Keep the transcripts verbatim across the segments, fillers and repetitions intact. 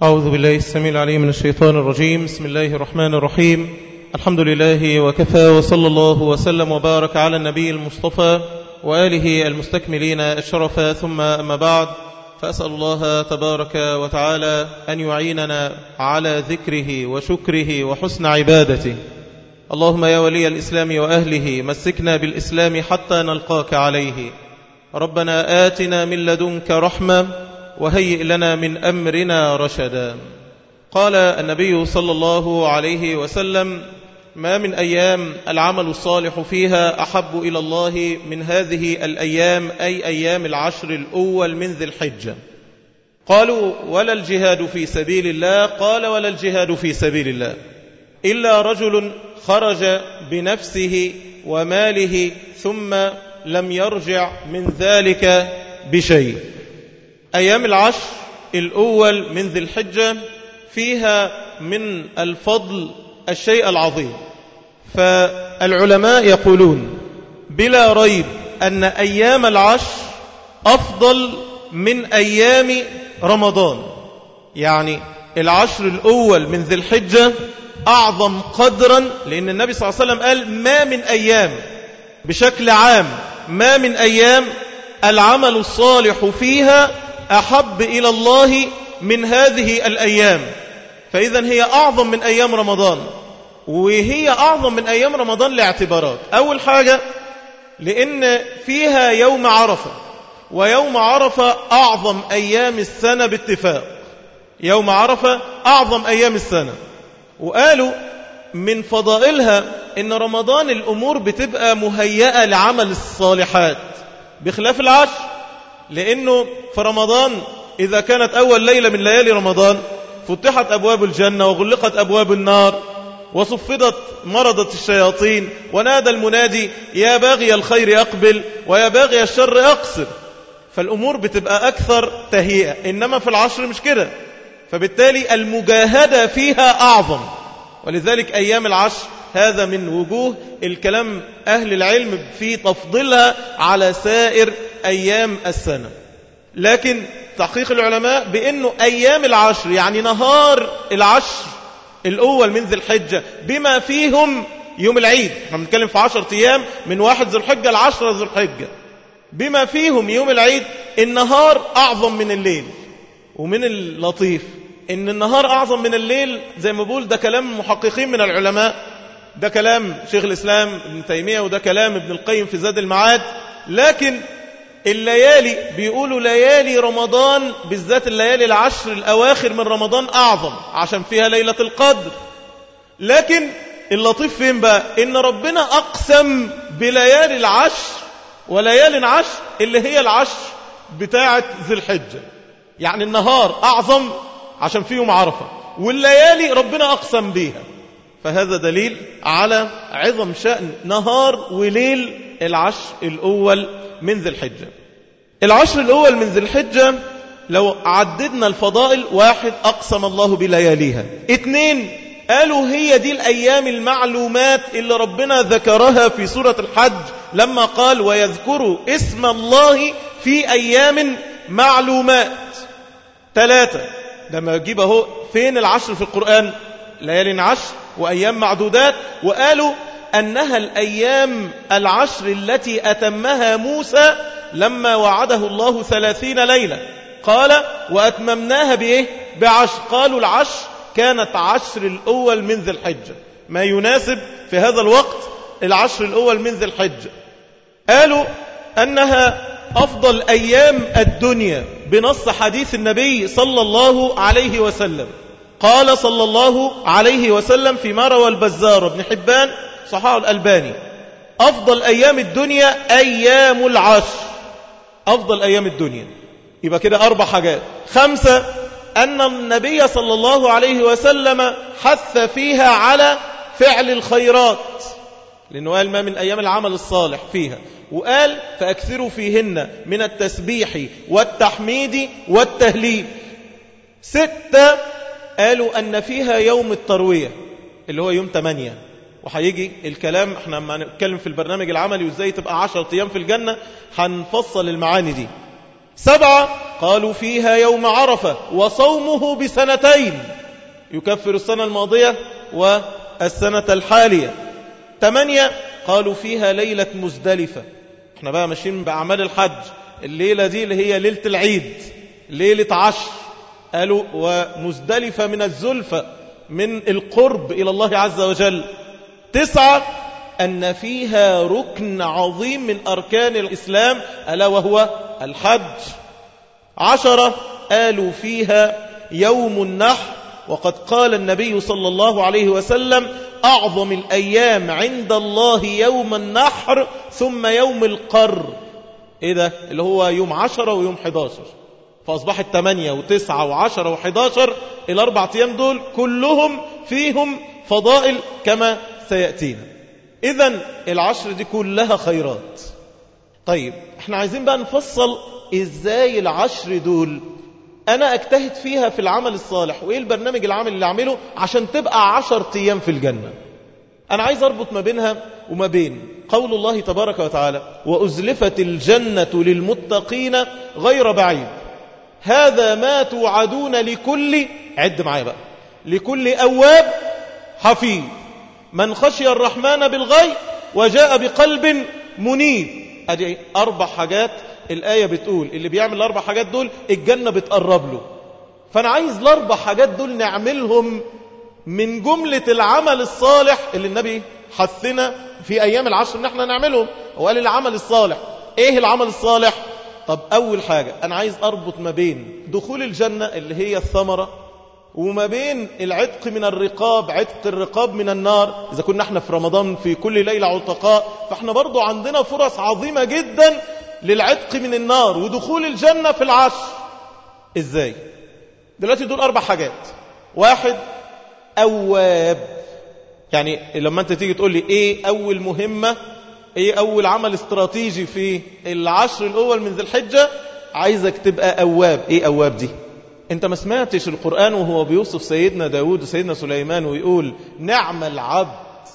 أعوذ بالله السميع العليم من الشيطان الرجيم. بسم الله الرحمن الرحيم. الحمد لله وكفى، وصلى الله وسلم وبارك على النبي المصطفى وآله المستكملين الشرف، ثم أما بعد، فأسأل الله تبارك وتعالى أن يعيننا على ذكره وشكره وحسن عبادته. اللهم يا ولي الإسلام وأهله مسكنا بالإسلام حتى نلقاك عليه. ربنا آتنا من لدنك رحمة وهيئ لنا من أمرنا رشدا. قال النبي صلى الله عليه وسلم: ما من أيام العمل الصالح فيها أحب إلى الله من هذه الأيام، أي أيام العشر الأول من ذي الحجة. قالوا: ولا الجهاد في سبيل الله؟ قال: ولا الجهاد في سبيل الله إلا رجل خرج بنفسه وماله ثم لم يرجع من ذلك بشيء. أيام العشر الأول من ذي الحجة فيها من الفضل الشيء العظيم، فالعلماء يقولون بلا ريب أن أيام العشر أفضل من أيام رمضان. يعني العشر الأول من ذي الحجة أعظم قدرا، لأن النبي صلى الله عليه وسلم قال: ما من أيام، بشكل عام ما من أيام العمل الصالح فيها أحب إلى الله من هذه الأيام. فإذا هي أعظم من أيام رمضان، وهي أعظم من أيام رمضان لاعتبارات. أول حاجة لأن فيها يوم عرفة، ويوم عرفة أعظم أيام السنة باتفاق. يوم عرفة أعظم أيام السنة. وقالوا من فضائلها إن رمضان الأمور بتبقى مهيئة لعمل الصالحات بخلاف العشر، لأنه في رمضان إذا كانت أول ليلة من ليالي رمضان فتحت أبواب الجنة وغلقت أبواب النار وصفدت مرضة الشياطين، ونادى المنادي: يا باغي الخير أقبل ويا باغي الشر أقصر. فالأمور بتبقى أكثر تهيئة، إنما في العشر مش كده، فبالتالي المجاهدة فيها أعظم. ولذلك أيام العشر هذا من وجوه الكلام أهل العلم في تفضيلها على سائر أيام السنة. لكن تحقيق العلماء بأنه أيام العشر يعني نهار العشر الأول من ذي الحجة بما فيهم يوم العيد، احنا بنتكلم في عشر أيام من واحد ذي الحجة العشرة ذي الحجة، بما فيهم يوم العيد النهار أعظم من الليل. ومن اللطيف إن النهار أعظم من الليل، زي ما بقول ده كلام محققين من العلماء، ده كلام شيخ الإسلام ابن تيمية وده كلام ابن القيم في زاد المعاد. لكن الليالي بيقولوا ليالي رمضان بالذات الليالي العشر الأواخر من رمضان أعظم عشان فيها ليلة القدر. لكن اللطيف فين بقى؟ إن ربنا أقسم بليالي العشر وليالي عشر اللي هي العشر بتاعة ذي الحجة. يعني النهار أعظم عشان فيهم عرفة، والليالي ربنا أقسم بيها. فهذا دليل على عظم شأن نهار وليل العشر الأول من ذي الحجة. العشر الأول من ذي الحجة لو عددنا الفضائل: واحد، أقسم الله بلياليها. اثنين، قالوا هي دي الأيام المعلومات اللي ربنا ذكرها في سورة الحج لما قال: ويذكروا اسم الله في أيام معلومات. ثلاثة، لما يجيب اهو فين العشر في القرآن؟ ليالي عشر وأيام معدودات. وقالوا أنها الأيام العشر التي أتمها موسى لما وعده الله ثلاثين ليلة، قال: وأتممناها بإيه؟ بعشر. قالوا العشر كانت عشر الأول من ذي الحجة، ما يناسب في هذا الوقت العشر الأول من ذي الحجة. قالوا أنها أفضل أيام الدنيا بنص حديث النبي صلى الله عليه وسلم. قال صلى الله عليه وسلم فيما روى البزار وابن حبان صححه الألباني: أفضل أيام الدنيا أيام العشر. أفضل أيام الدنيا. يبقى كده أربع حاجات. خمسة، أن النبي صلى الله عليه وسلم حث فيها على فعل الخيرات، لأنه قال: ما من أيام العمل الصالح فيها، وقال: فأكثروا فيهن من التسبيح والتحميد والتهليل. ستة، قالوا أن فيها يوم التروية اللي هو يوم ثمانية، وهيجي الكلام احنا لما نتكلم في البرنامج العملي وازاي تبقى عشرة أيام في الجنة هنفصل المعاني دي. سبعة قالوا فيها يوم عرفة وصومه بسنتين يكفر السنة الماضية والسنة الحالية. ثمانية قالوا فيها ليلة مزدلفة. احنا بقى ماشيين بأعمال الحج، الليلة دي اللي هي ليلة العيد، ليلة عشر. قالوا ومزدلفة من الزلفة، من القرب إلى الله عز وجل. تسعة أن فيها ركن عظيم من أركان الإسلام ألا وهو الحج. عشرة قالوا فيها يوم النحر، وقد قال النبي صلى الله عليه وسلم أعظم الأيام عند الله يوم النحر ثم يوم القر. إيه ده؟ اللي هو يوم عشرة ويوم حداشر. فأصبحت ثمانية وتسعة وعشرة وحداشر، الأربع أيام دول كلهم فيهم فضائل كما سيأتينا. إذن العشر دي كلها خيرات. طيب احنا عايزين بقى نفصل ازاي العشر دول انا اجتهد فيها في العمل الصالح، وايه البرنامج العمل اللي اعمله عشان تبقى عشر ايام في الجنة. انا عايز اربط ما بينها وما بين قول الله تبارك وتعالى وأزلفت الجنة للمتقين غير بعيد هذا ما توعدون لكل، عد معايا بقى، لكل أواب حفيظ من خشي الرحمن بالغيب وجاء بقلب منيب. ادي اربع حاجات الآية بتقول اللي بيعمل الاربع حاجات دول الجنة بتقرب له. فانا عايز الاربع حاجات دول نعملهم من جملة العمل الصالح اللي النبي حثنا في ايام العشر ان احنا نعملهم. وقال العمل الصالح. ايه العمل الصالح؟ طب اول حاجة انا عايز اربط ما بين دخول الجنة اللي هي الثمرة وما بين العتق من الرقاب، عتق الرقاب من النار. إذا كنا احنا في رمضان في كل ليلة عتقاء، فاحنا برضو عندنا فرص عظيمة جدا للعتق من النار ودخول الجنة في العشر. ازاي؟ دلوقتي دول اربع حاجات. واحد، أواب. يعني لما انت تيجي تقول لي ايه اول مهمة، ايه اول عمل استراتيجي في العشر الاول من ذي الحجة، عايزك تبقى أواب. ايه أواب دي؟ انت ما سمعتش القرآن وهو بيوصف سيدنا داود وسيدنا سليمان ويقول نعم العبد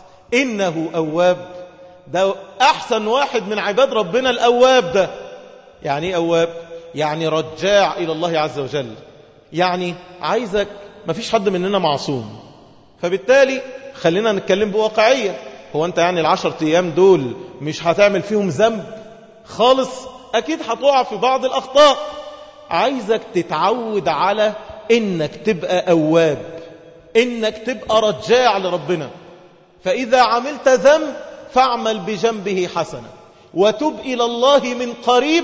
إنه أواب؟ ده أحسن واحد من عباد ربنا الأواب ده. يعني ايه أواب؟ يعني رجاع إلى الله عز وجل. يعني عايزك، ما فيش حد مننا معصوم، فبالتالي خلينا نتكلم بواقعية. هو انت يعني العشر ايام دول مش هتعمل فيهم ذنب خالص؟ اكيد هتقع في بعض الأخطاء. عايزك تتعود على انك تبقى أواب، انك تبقى رجاع لربنا. فإذا عملت ذنب فاعمل بجنبه حسنة وتب إلى الله من قريب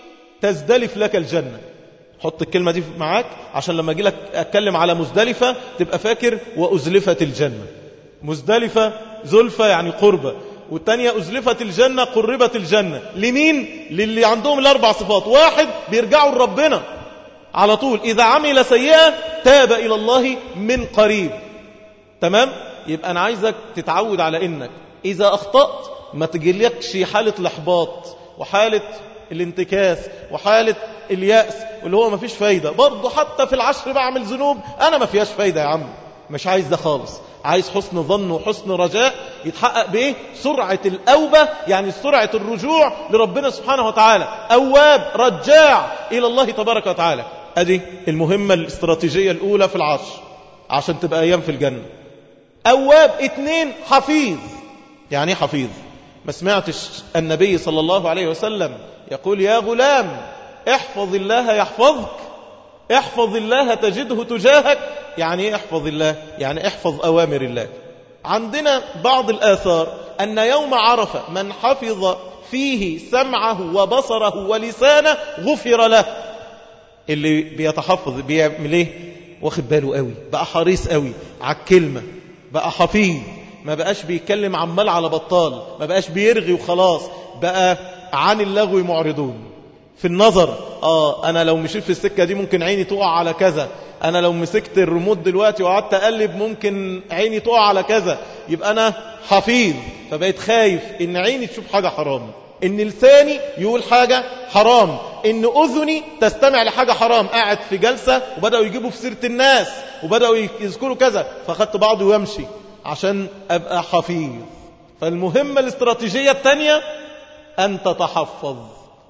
تزدلف لك الجنة. حط الكلمة دي معاك عشان لما أجي لك أتكلم على مزدلفة تبقى فاكر وأزلفت الجنة. مزدلفة زلفة يعني قربة، والتانية أزلفت الجنة قربت الجنة. لمين؟ للي عندهم الأربع صفات. واحد، بيرجعوا لربنا على طول، إذا عمل سيئة تاب إلى الله من قريب. تمام؟ يبقى أنا عايزك تتعود على إنك إذا أخطأت ما تجيلكش حالة الإحباط وحالة الانتكاس وحالة اليأس واللي هو ما فيش فايدة. برضو حتى في العشر بعمل ذنوب أنا ما فيهاش فايدة يا عم. مش عايز ده خالص. عايز حسن ظن وحسن رجاء يتحقق بإيه؟ سرعة الأوبة، يعني سرعة الرجوع لربنا سبحانه وتعالى. أواب رجاع إلى الله تبارك وتعالى. أدي المهمة الاستراتيجية الأولى في العشر عشان تبقى أيام في الجنة. أواب. اتنين، حفيظ. يعني ايه حفيظ؟ ما سمعتش النبي صلى الله عليه وسلم يقول يا غلام احفظ الله يحفظك، احفظ الله تجده تجاهك؟ يعني ايه احفظ الله؟ يعني احفظ أوامر الله. عندنا بعض الآثار أن يوم عرفة من حفظ فيه سمعه وبصره ولسانه غفر له. اللي بيتحفظ بيعمل ايه؟ واخد باله قوي، بقى حريص قوي على الكلمة، بقى حفيظ، ما بقاش بيتكلم عمال على بطال، ما بقاش بيرغي وخلاص، بقى عن اللغو معرضون. في النظر، آه أنا لو مشيت في السكة دي ممكن عيني تقع على كذا، أنا لو مسكت الريموت دلوقتي وقعدت أقلب ممكن عيني تقع على كذا. يبقى أنا حفيظ، فبقيت خايف إن عيني تشوف حاجة حرام، إن لساني يقول حاجة حرام، إن أذني تستمع لحاجة حرام. قاعد في جلسة وبدأوا يجيبوا في سيرة الناس وبدأوا يذكروا كذا، فأخدت بعضي ويمشي عشان أبقى حفيظ. فالمهمة الاستراتيجية الثانية أن تتحفظ،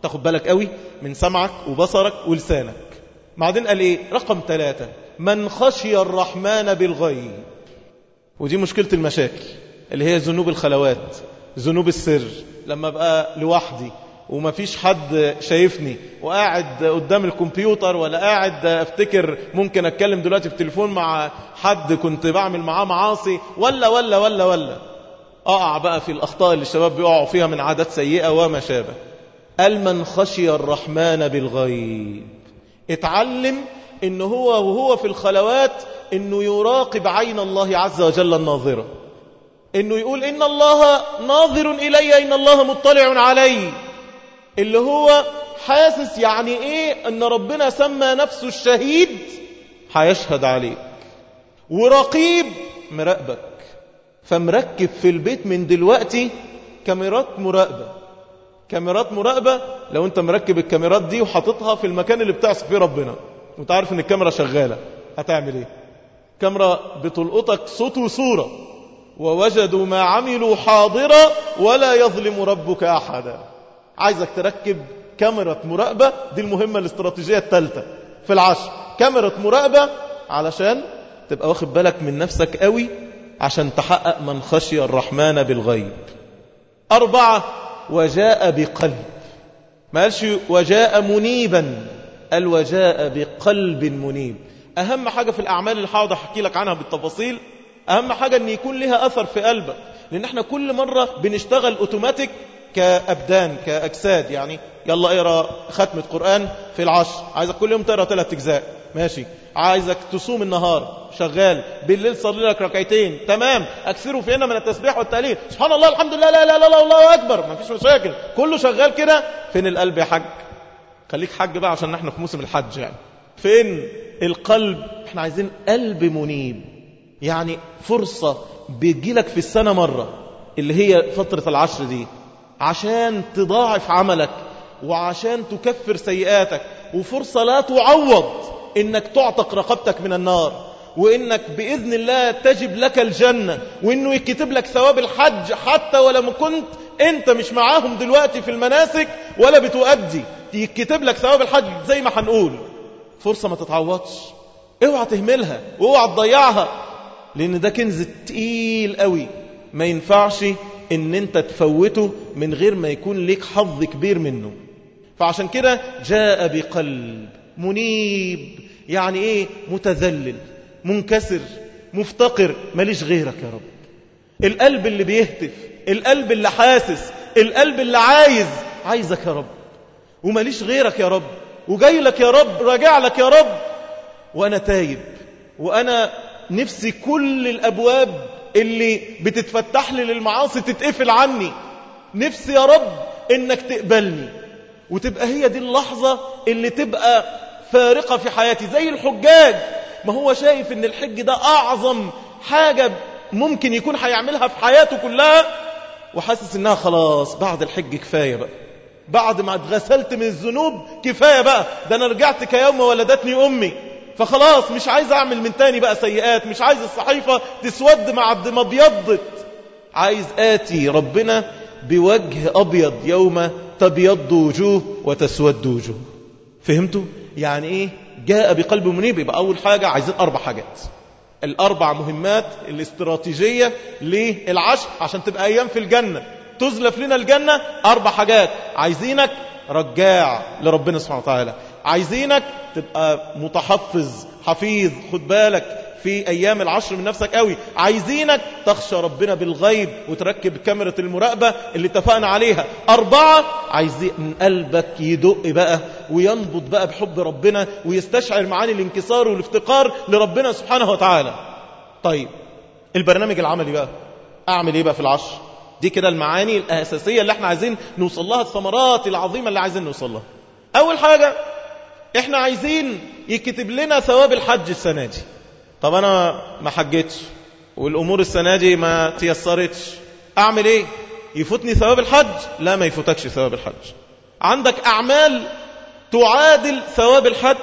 تاخد بالك قوي من سمعك وبصرك ولسانك. بعدين قال ايه؟ رقم ثلاثة، من خشي الرحمن بالغيب. ودي مشكلة المشاكل اللي هي ذنوب الخلوات، ذنوب السر. لما بقى لوحدي وما فيش حد شايفني وقاعد قدام الكمبيوتر، ولا قاعد افتكر ممكن اتكلم دلوقتي في التليفون مع حد كنت بعمل معاه معاصي، ولا ولا ولا ولا اقع بقى في الاخطاء اللي الشباب بيقعوا فيها من عادات سيئة وما شابه. قال من خشي الرحمن بالغيب. اتعلم انه هو وهو في الخلوات انه يراقب عين الله عز وجل الناظرة، انه يقول ان الله ناظر الي، ان الله مطلع علي. اللي هو حاسس يعني ايه ان ربنا سمى نفسه الشهيد، هيشهد عليك. ورقيب مراقبك، فمركب في البيت من دلوقتي كاميرات مراقبة. كاميرات مراقبة، لو انت مركب الكاميرات دي وحاططها في المكان اللي بتعصي فيه ربنا وانت عارف ان الكاميرا شغالة، هتعمل ايه؟ كاميرا بتلقطك صوت وصورة، ووجدوا ما عملوا حاضرا ولا يظلم ربك أحدا. عايزك تركب كاميرا مراقبة، دي المهمة الاستراتيجية الثالثة في العشر، كاميرا مراقبة علشان تبقى واخد بالك من نفسك قوي، عشان تحقق من خشي الرحمن بالغيب. أربعة، وجاء بقلب. ما قالش وجاء منيبا، قال وجاء بقلب منيب. أهم حاجة في الأعمال اللي هقعد أحكي لك عنها بالتفاصيل، أهم حاجة أن يكون لها أثر في قلبك. لأن احنا كل مرة بنشتغل أوتوماتيك كأبدان كأجساد. يعني يلا اقرأ ختمة قرآن في العشر، عايزك كل يوم تقرأ ثلاث أجزاء، ماشي. عايزك تصوم النهار، شغال. بالليل صلي لك ركعتين، تمام. أكثروا فينا من التسبيح والتهليل، سبحان الله الحمد لله لا لا لا لا الله أكبر، ما فيش مشاكل، كله شغال كده. فين القلب يا حاج؟ خليك حج بقى عشان احنا في موسم الحج. يعني فين القلب؟ احنا عايزين قلب منيب. يعني فرصة بيجيلك في السنة مرة، اللي هي فترة العشر دي، عشان تضاعف عملك وعشان تكفر سيئاتك، وفرصة لا تعوض انك تعتق رقبتك من النار، وانك بإذن الله تجب لك الجنة، وانه يكتب لك ثواب الحج حتى ولما كنت انت مش معاهم دلوقتي في المناسك ولا بتؤدي، يكتب لك ثواب الحج زي ما هنقول. فرصة ما تتعوضش، اوعى تهملها واوعى تضيعها، لان ده كنز تقيل قوي، ما ينفعش ان انت تفوته من غير ما يكون لك حظ كبير منه. فعشان كده جاء بقلب منيب. يعني ايه؟ متذلل، منكسر، مفتقر، ماليش غيرك يا رب. القلب اللي بيهتف، القلب اللي حاسس، القلب اللي عايز، عايزك يا رب وماليش غيرك يا رب، وجاي لك يا رب، راجع لك يا رب، وانا تايب، وانا نفسي كل الابواب اللي بتتفتح لي للمعاصي تتقفل عني. نفسي يا رب انك تقبلني، وتبقى هي دي اللحظة اللي تبقى فارقة في حياتي. زي الحجاج، ما هو شايف ان الحج ده اعظم حاجة ممكن يكون هيعملها في حياته كلها، وحاسس انها خلاص بعد الحج كفاية بقى، بعد ما اتغسلت من الذنوب كفاية بقى، ده انا رجعت كيوم ولدتني امي، فخلاص مش عايز اعمل من تاني بقى سيئات، مش عايز الصحيفة تسود مع ما ابيضت، عايز آتي ربنا بوجه أبيض يوم تبيض وجوه وتسود وجوه. فهمتوا؟ يعني إيه جاء بقلب منيب؟ يبقى أول حاجة عايزين أربع حاجات، الأربع مهمات الاستراتيجية للعشر عشان تبقى أيام في الجنة، تزلف لنا الجنة. أربع حاجات عايزينك رجاع لربنا سبحانه وتعالى، عايزينك تبقى متحفظ حفيظ، خد بالك في أيام العشر من نفسك قوي، عايزينك تخشى ربنا بالغيب وتركب كاميرا المراقبة اللي اتفقنا عليها. أربعة، عايزين قلبك يدق بقى وينبض بقى بحب ربنا ويستشعر معاني الانكسار والافتقار لربنا سبحانه وتعالى. طيب البرنامج العملي بقى، أعمل إيه بقى في العشر دي؟ كده المعاني الأساسية اللي احنا عايزين نوصل لها، الثمرات العظيمة اللي عايزين نوصل لها. أول حاجة احنا عايزين يكتب لنا ثواب الحج السنة دي. طب أنا ما حجتش والأمور السنة دي ما تيسرتش، أعمل إيه؟ يفوتني ثواب الحج؟ لا، ما يفوتكش ثواب الحج. عندك أعمال تعادل ثواب الحج،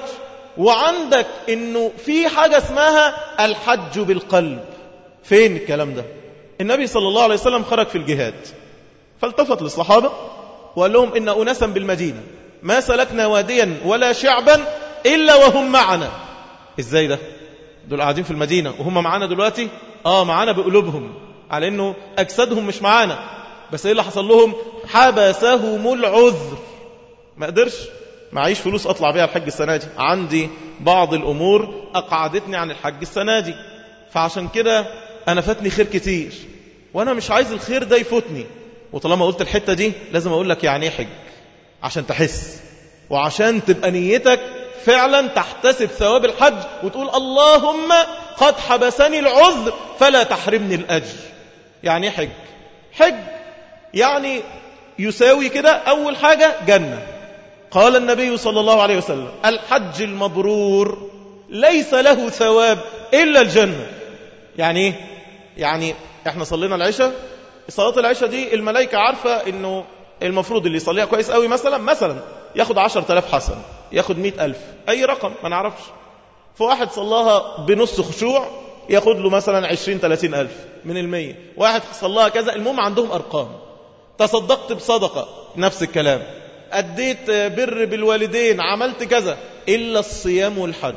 وعندك إنه في حاجة اسمها الحج بالقلب. فين الكلام ده؟ النبي صلى الله عليه وسلم خرج في الجهاد، فالتفت للصحابة وقال لهم إن أناسا بالمدينة ما سلكنا واديا ولا شعبا إلا وهم معنا. إزاي ده؟ دول قاعدين في المدينة وهم معانا دلوقتي؟ آه معانا بقلوبهم، على إنه أجسادهم مش معانا. بس إيه اللي حصل لهم؟ حبسهم العذر، ما قدرش، معيش فلوس أطلع بيها الحج السنة دي، عندي بعض الأمور أقعدتني عن الحج السنة دي، فعشان كده أنا فاتني خير كتير وأنا مش عايز الخير ده يفوتني. وطالما قلت الحتة دي لازم أقول لك يعني حج، عشان تحس وعشان تبقى نيتك فعلا تحتسب ثواب الحج وتقول اللهم قد حبسني العذر فلا تحرمني الأجر. يعني حج، حج يعني يساوي كده أول حاجة جنة. قال النبي صلى الله عليه وسلم الحج المبرور ليس له ثواب إلا الجنة. يعني ايه؟ يعني احنا صلينا العشاء، صلاة العشاء دي الملائكة عارفة انه المفروض اللي يصليها كويس قوي مثلا مثلا ياخد عشر تلاف حسن، ياخد مئة ألف، أي رقم ما نعرفش. فواحد صلاها بنص خشوع ياخد له مثلا عشرين تلاتين ألف من المية. واحد صلاها كذا، المهم عندهم أرقام. تصدقت بصدقة نفس الكلام، أديت بر بالوالدين، عملت كذا. إلا الصيام والحج.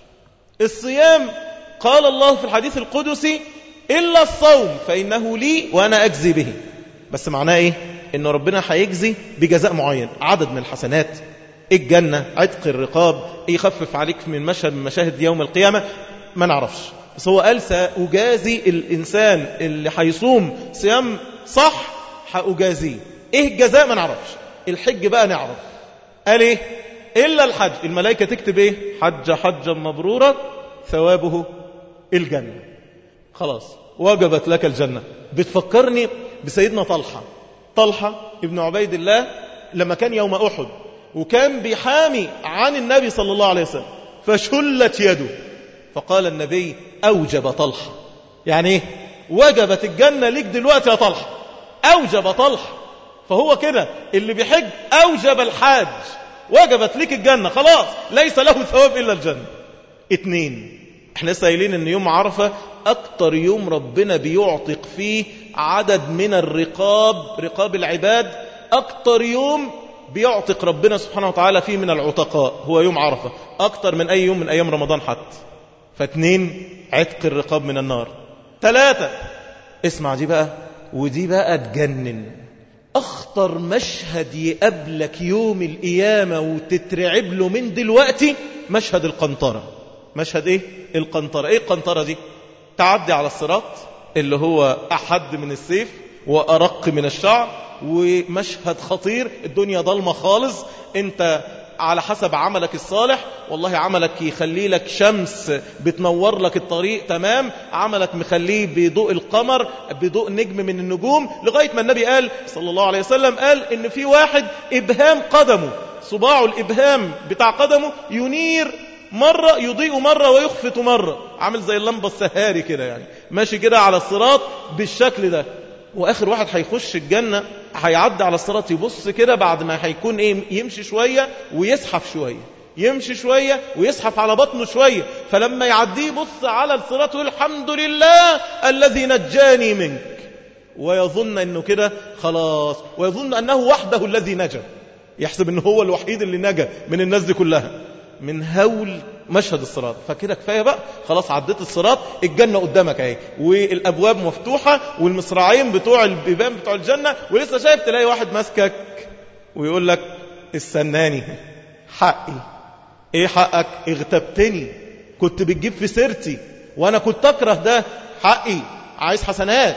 الصيام قال الله في الحديث القدسي إلا الصوم فإنه لي وأنا أجزي به. بس معناه إيه؟ إن ربنا هيجزي بجزاء معين، عدد من الحسنات، الجنة، عتق الرقاب، يخفف عليك من مشهد من مشاهد يوم القيامة، ما نعرفش. بس هو قال سأجازي الإنسان اللي هيصوم صيام صح هأجازيه. إيه الجزاء؟ ما نعرفش. الحج بقى نعرف. قال إيه؟ إلا الحج. الملائكة تكتب إيه؟ حج حجا مبرورا ثوابه الجنة. خلاص وجبت لك الجنة. بتفكرني بسيدنا طلحة. طلحة ابن عبيد الله لما كان يوم أحد وكان بيحامي عن النبي صلى الله عليه وسلم فشلت يده، فقال النبي أوجب طلحة. يعني إيه؟ وجبت الجنة ليك دلوقتي يا طلحة، أوجب طلحة. فهو كده اللي بيحج أوجب الحاج، وجبت ليك الجنة خلاص، ليس له ثواب إلا الجنة. اتنين، احنا لسه قايلين ان يوم عرفة اكتر يوم ربنا بيعتق فيه عدد من الرقاب، رقاب العباد، اكتر يوم بيعتق ربنا سبحانه وتعالى فيه من العتقاء هو يوم عرفة، اكتر من اي يوم من ايام رمضان حتى. فاتنين، عتق الرقاب من النار. ثلاثة، اسمع دي بقى، ودي بقى تجنن. اخطر مشهد يقابلك يوم القيامة وتترعب له من دلوقتي مشهد القنطرة. مشهد ايه؟ القنطرة. ايه القنطرة دي؟ تعدي على الصراط اللي هو احد من السيف وارق من الشعر، ومشهد خطير، الدنيا ضلمة خالص، انت على حسب عملك الصالح، والله عملك يخلي لك شمس بتنور لك الطريق تمام، عملك مخليه بضوء القمر، بضوء نجم من النجوم، لغاية ما النبي قال صلى الله عليه وسلم قال ان في واحد ابهام قدمه، صباعه الابهام بتاع قدمه ينير مرة، يضيء مرة، ويخفت مرة، عامل زي اللمبة السهاري كده، يعني ماشي كده على الصراط بالشكل ده. واخر واحد هيخش الجنة هيعدي على الصراط يبص كده بعد ما هيكون ايه، يمشي شوية ويسحف شوية، يمشي شوية ويسحف على بطنه شوية، فلما يعديه يبص على الصراط ويقول الحمد لله الذي نجاني منك، ويظن انه كده خلاص، ويظن انه وحده الذي نجا، يحسب انه هو الوحيد اللي نجا من الناس دي كلها من هول مشهد الصراط. فكده كفاية بقى، خلاص عديت الصراط، الجنة قدامك اهي، والابواب مفتوحة، والمصراعين بتوع البيبان بتوع الجنة، ولسه شايف تلاقي واحد ماسكك ويقول لك استناني، حقي. ايه حقك؟ اغتبتني، كنت بتجيب في سيرتي وانا كنت اكره ده، حقي، عايز حسنات.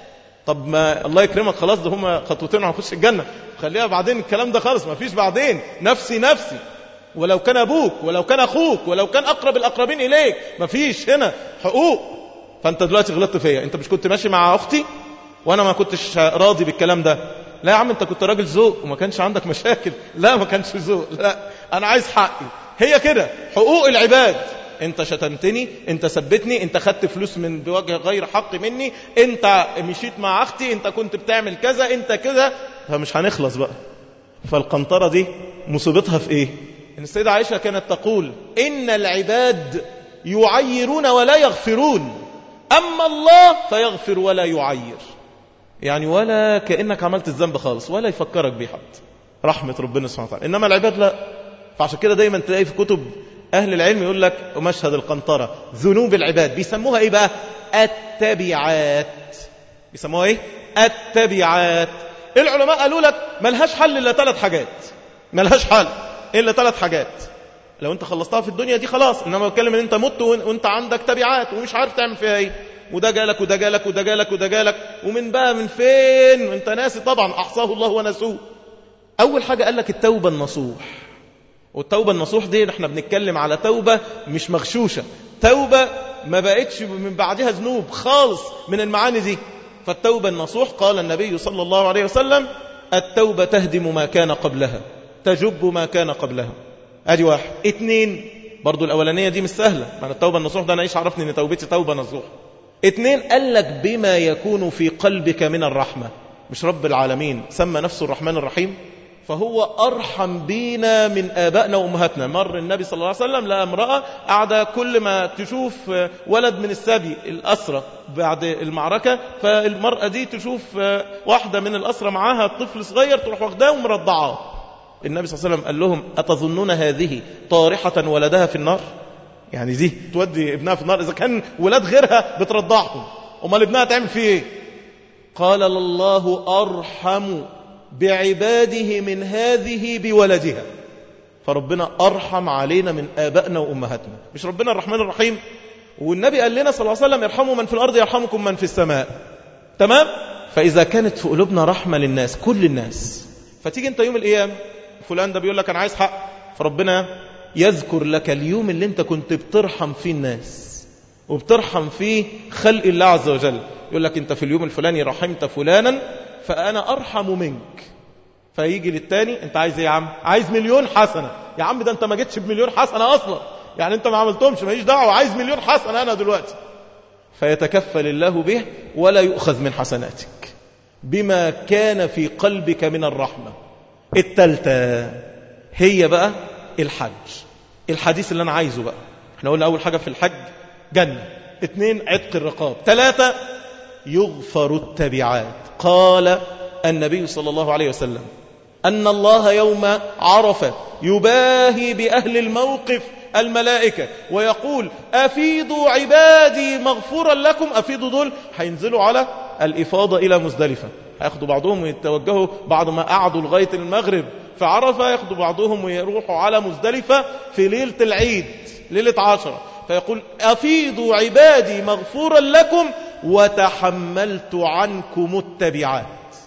طب ما الله يكرمك، خلاص ده هما خطوتين هنخش الجنة، خليها بعدين الكلام ده خالص، ما فيش بعدين، نفسي نفسي، ولو كان أبوك ولو كان أخوك ولو كان أقرب الأقربين إليك، مفيش هنا حقوق. فأنت دلوقتي غلطت فيا، أنت مش كنت ماشي مع أختي وأنا ما كنتش راضي بالكلام ده؟ لا يا عم، أنت كنت راجل ذوق وما كانش عندك مشاكل. لا ما كانش ذوق، لا أنا عايز حقي. هي كده حقوق العباد، أنت شتمتني، أنت سبتني، أنت خدت فلوس من بوجه غير حق مني، أنت مشيت مع أختي، أنت كنت بتعمل كذا، أنت كذا، فمش هنخلص بقى. فالقنطرة دي مصيبتها في إيه؟ إن السيدة عائشة كانت تقول إن العباد يعيرون ولا يغفرون، أما الله فيغفر ولا يعير. يعني ولا كأنك عملت الذنب خالص ولا يفكرك بيه حد. رحمة ربنا سبحانه وتعالى. إنما العباد لا. فعشان كده دايما تلاقي في كتب أهل العلم يقول لك ومشهد القنطرة ذنوب العباد بيسموها إيه بقى؟ التبعات. بيسموها إيه؟ التبعات. العلماء قالوا لك ملهاش حل إلا ثلاث حاجات. ملهاش حل إلا ثلاث حاجات. لو أنت خلصتها في الدنيا دي خلاص. إنما بتكلم إن أنت مت وأنت عندك تبعات ومش عارف تعمل فيها إيه. وده جالك وده جالك وده جالك وده جالك ومن بقى من فين وانت ناسي طبعا أحصاه الله ونسوه. أول حاجة قال لك التوبة النصوح. والتوبة النصوح دي احنا بنتكلم على توبة مش مغشوشة، توبة ما بقتش من بعدها ذنوب خالص من المعاني دي. فالتوبة النصوح قال النبي صلى الله عليه وسلم التوبة تهدم ما كان قبلها تجب ما كان قبلها. ادي واحد. اتنين برضو الأولانية دي مش سهلة، معنى التوبة النصوح ده أنا إيش عرفني أن توبتي توبة نصوح. اتنين قال لك بما يكون في قلبك من الرحمة. مش رب العالمين سمى نفسه الرحمن الرحيم؟ فهو أرحم بينا من آبائنا وأمهاتنا. مر النبي صلى الله عليه وسلم لقى امرأة قاعدة كل ما تشوف ولد من السبي الأسرة بعد المعركة، فالمرأة دي تشوف واحدة من الأسرة معاها طفل صغير تروح واخداه ومرضعاه. النبي صلى الله عليه وسلم قال لهم أتظنون هذه طارحة ولدها في النار؟ يعني دي تودي ابنها في النار؟ إذا كان ولاد غيرها بترضعهم أمال ابنها تعمل فيه إيه؟ قال الله أرحم بعباده من هذه بولدها. فربنا أرحم علينا من آبائنا وأمهاتنا. مش ربنا الرحمن الرحيم؟ والنبي قال لنا صلى الله عليه وسلم ارحموا من في الأرض يرحمكم من في السماء. تمام؟ فإذا كانت في قلوبنا رحمة للناس كل الناس، فتيجي انت يوم القيامة فلان ده بيقول لك أنا عايز حق، فربنا يذكر لك اليوم اللي انت كنت بترحم فيه الناس وبترحم فيه خلق الله عز وجل. يقول لك انت في اليوم الفلاني رحمت فلانا فأنا أرحم منك. فيجي للتاني انت عايز ايه يا عم؟ عايز مليون حسنة. يا عم ده انت ما جيتش بمليون حسنة أصلا، يعني انت ما عملتهمش، ماليش دعوة، عايز مليون حسنة أنا دلوقتي. فيتكفل الله به ولا يؤخذ من حسناتك بما كان في قلبك من الرحمة. التالتة هي بقى الحج. الحديث اللي أنا عايزه بقى، احنا قلنا أول حاجة في الحج جنة، اتنين عتق الرقاب، ثلاثة يغفر التبعات. قال النبي صلى الله عليه وسلم أن الله يوم عرفة يباهي بأهل الموقف الملائكة ويقول أفيضوا عبادي مغفورا لكم. أفيضوا دول هينزلوا على الإفاضة إلى مزدلفة، هياخدوا بعضهم ويتوجهوا بعد ما قعدوا لغاية المغرب في عرفة، ياخدوا بعضهم ويروحوا على مزدلفة في ليلة العيد ليلة عشرة، فيقول أفيضوا عبادي مغفورا لكم وتحملت عنكم التبعات.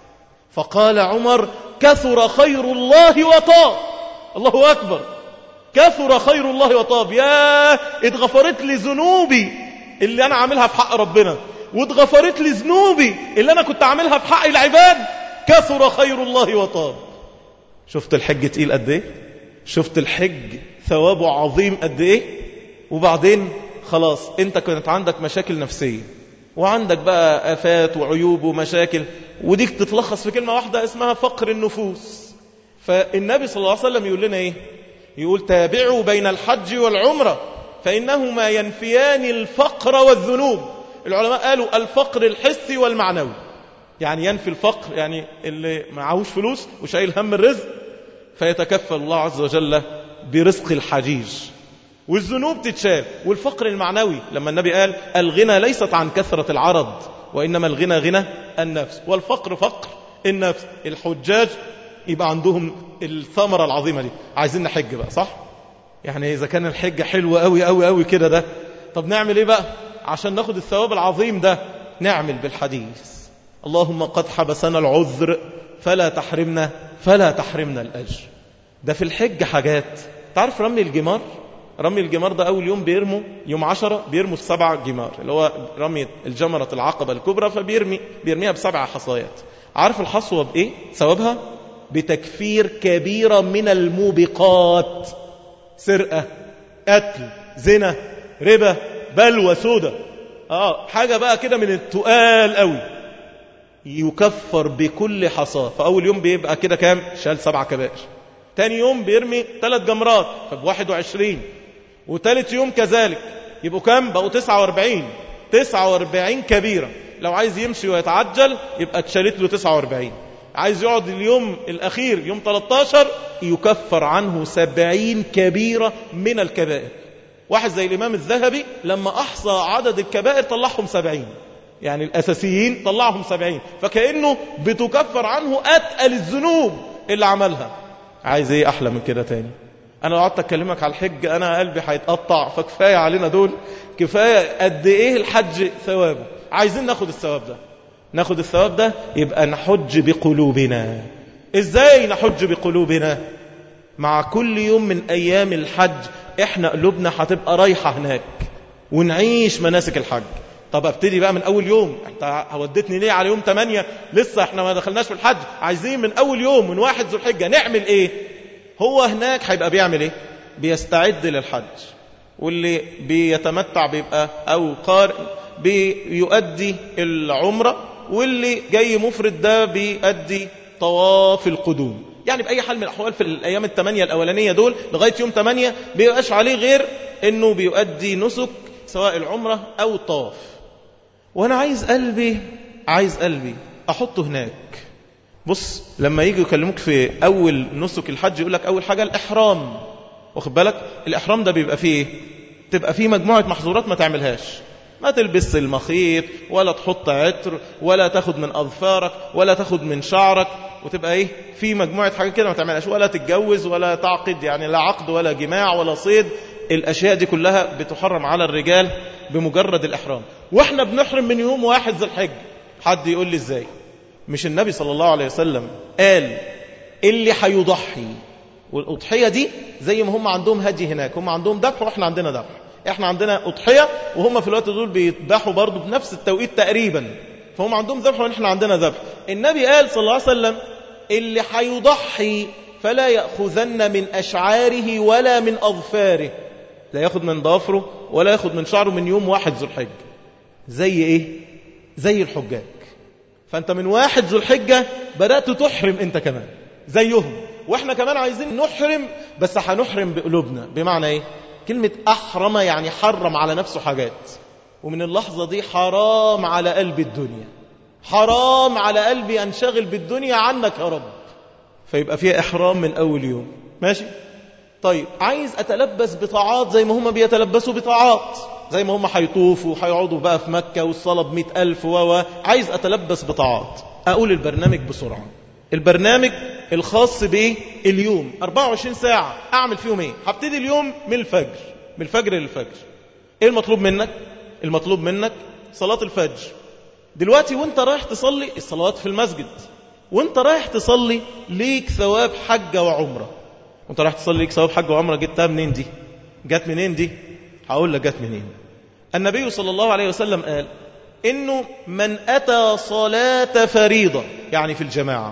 فقال عمر كثر خير الله وطاب. الله أكبر، كثر خير الله وطاب. يا اتغفرت لي ذنوبي اللي أنا عاملها في حق ربنا، واتغفرت لي ذنوبي اللي أنا كنت عاملها في حق العباد. كثر خير الله وطاب. شفت الحج تقيل قد ايه؟ شفت الحج ثوابه عظيم قد ايه؟ وبعدين خلاص انت كانت عندك مشاكل نفسية وعندك بقى آفات وعيوب ومشاكل، وديك تتلخص في كلمة واحدة اسمها فقر النفوس. فالنبي صلى الله عليه وسلم يقول لنا ايه؟ يقول تابعوا بين الحج والعمرة فإنهما ينفيان الفقر والذنوب. العلماء قالوا الفقر الحسي والمعنوي، يعني ينفي الفقر يعني اللي معهوش فلوس وشايل هم الرزق فيتكفل الله عز وجل برزق الحجيج، والذنوب تتشال. والفقر المعنوي لما النبي قال الغنى ليست عن كثرة العرض وإنما الغنى غنى النفس، والفقر فقر النفس. الحجاج يبقى عندهم الثمرة العظيمة دي. عايزين نحج بقى صح؟ يعني إذا كان الحج حلو قوي قوي قوي كده ده، طب نعمل إيه بقى عشان ناخد الثواب العظيم ده؟ نعمل بالحديث اللهم قد حبسنا العذر فلا تحرمنا فلا تحرمنا الأجر. ده في الحج حاجات. تعرف رمي الجمار؟ رمي الجمار ده أول يوم بيرموا يوم عشرة بيرموا السبع جمار اللي هو رمي الجمرة العقبة الكبرى، فبيرمي بيرميها بسبع حصايات. عارف الحصوة بإيه ثوابها؟ بتكفير كبيرة من الموبقات، سرقة، قتل، زنا، ربا، بلوى سودة، آه حاجة بقى كده من التقال قوي، يكفر بكل حصاة. فأول يوم بيبقى كده كام؟ شال سبع كبائر. تاني يوم بيرمي ثلاث جمرات فبواحد وعشرين، وثالث يوم كذلك يبقوا كام؟ بقوا تسعة واربعين. تسعة واربعين كبيرة. لو عايز يمشي ويتعجل يبقى اتشالت له تسعة وأربعين. عايز يقعد اليوم الأخير يوم ثلاثة عشر يكفر عنه سبعين كبيرة من الكبائر. واحد زي الإمام الذهبي لما أحصى عدد الكبائر طلعهم سبعين، يعني الأساسيين طلعهم سبعين، فكأنه بتكفر عنه أتقل الذنوب اللي عملها. عايز ايه أحلى من كده تاني؟ أنا لو قعدت أكلمك على الحج أنا قلبي هيتقطع، فكفاية علينا دول، كفاية قد إيه الحج ثوابه. عايزين ناخد الثواب ده، ناخد الثواب ده يبقى نحج بقلوبنا. إزاي نحج بقلوبنا؟ مع كل يوم من أيام الحج إحنا قلوبنا هتبقى رايحة هناك ونعيش مناسك الحج. طب ابتدي بقى من أول يوم، انت هودتني ليه على يوم ثمانية؟ لسه احنا ما دخلناش في الحج، عايزين من أول يوم من واحد ذو الحجة نعمل إيه؟ هو هناك هيبقى بيعمل إيه؟ بيستعد للحج. واللي بيتمتع بيبقى أو قارئ بيؤدي العمرة، واللي جاي مفرد ده بيؤدي طواف القدوم. يعني بأي حال من الأحوال في الأيام الثمانية الأولانية دول لغاية يوم ثمانية بيبقاش عليه غير أنه بيؤدي نسك سواء العمرة أو الطواف. وأنا عايز قلبي عايز قلبي أحطه هناك. بص لما يجي يكلموك في أول نسك الحج يقول لك أول حاجة الإحرام، واخد بالك؟ الإحرام ده بيبقى فيه تبقى فيه مجموعة محظورات ما تعملهاش. ما تلبس المخيط ولا تحط عطر ولا تاخد من أظفارك ولا تاخد من شعرك، وتبقى ايه في مجموعة حاجات كده ما تعملهاش، ولا تتجوز ولا تعقد، يعني لا عقد ولا جماع ولا صيد. الأشياء دي كلها بتحرم على الرجال بمجرد الإحرام. واحنا بنحرم من يوم واحد ذي الحج. حد يقول لي ازاي؟ مش النبي صلى الله عليه وسلم قال اللي هيضحي، والأضحية دي زي ما هم عندهم هدي هناك، هم عندهم ذبح واحنا عندنا ذبح. احنا عندنا أضحية وهم في الوقت دول بيذبحوا برضو بنفس التوقيت تقريبا، فهم عندهم ذبح واحنا عندنا ذبح. النبي قال صلى الله عليه وسلم اللي هيضحي فلا يأخذن من أشعاره ولا من أظفاره، لا يأخذ من ضافره ولا يأخذ من شعره من يوم واحد ذو الحجة. زي ايه؟ زي الحجاج. فانت من واحد ذو الحجة بدأت تحرم انت كمان زيهم، واحنا كمان عايزين نحرم، بس هنحرم بقلوبنا. بمعنى ايه؟ كلمة أحرم يعني حرم على نفسه حاجات، ومن اللحظة دي حرام على قلب الدنيا، حرام على قلبي أنشغل بالدنيا عنك يا رب. فيبقى فيها إحرام من أول يوم. ماشي؟ طيب عايز أتلبس بطاعات زي ما هم بيتلبسوا بطاعات، زي ما هم هيطوفوا وهيقعدوا بقى في مكة والصلاة بمئة ألف و عايز أتلبس بطاعات. أقول البرنامج بسرعة. البرنامج الخاص بإيه؟ اليوم أربعة وعشرين ساعة أعمل فيهم إيه؟ هبتدي اليوم من الفجر، من الفجر للفجر. إيه المطلوب منك؟ المطلوب منك صلاة الفجر. دلوقتي وانت رايح تصلي الصلوات في المسجد، وانت رايح تصلي ليك ثواب حجة وعمرة. وانت رايح تصلي ليك ثواب حجة وعمرة. جتها منين دي؟ جت منين دي؟ هقول لك جت منين. النبي صلى الله عليه وسلم قال إنه من أتى صلاة فريضة يعني في الجماعة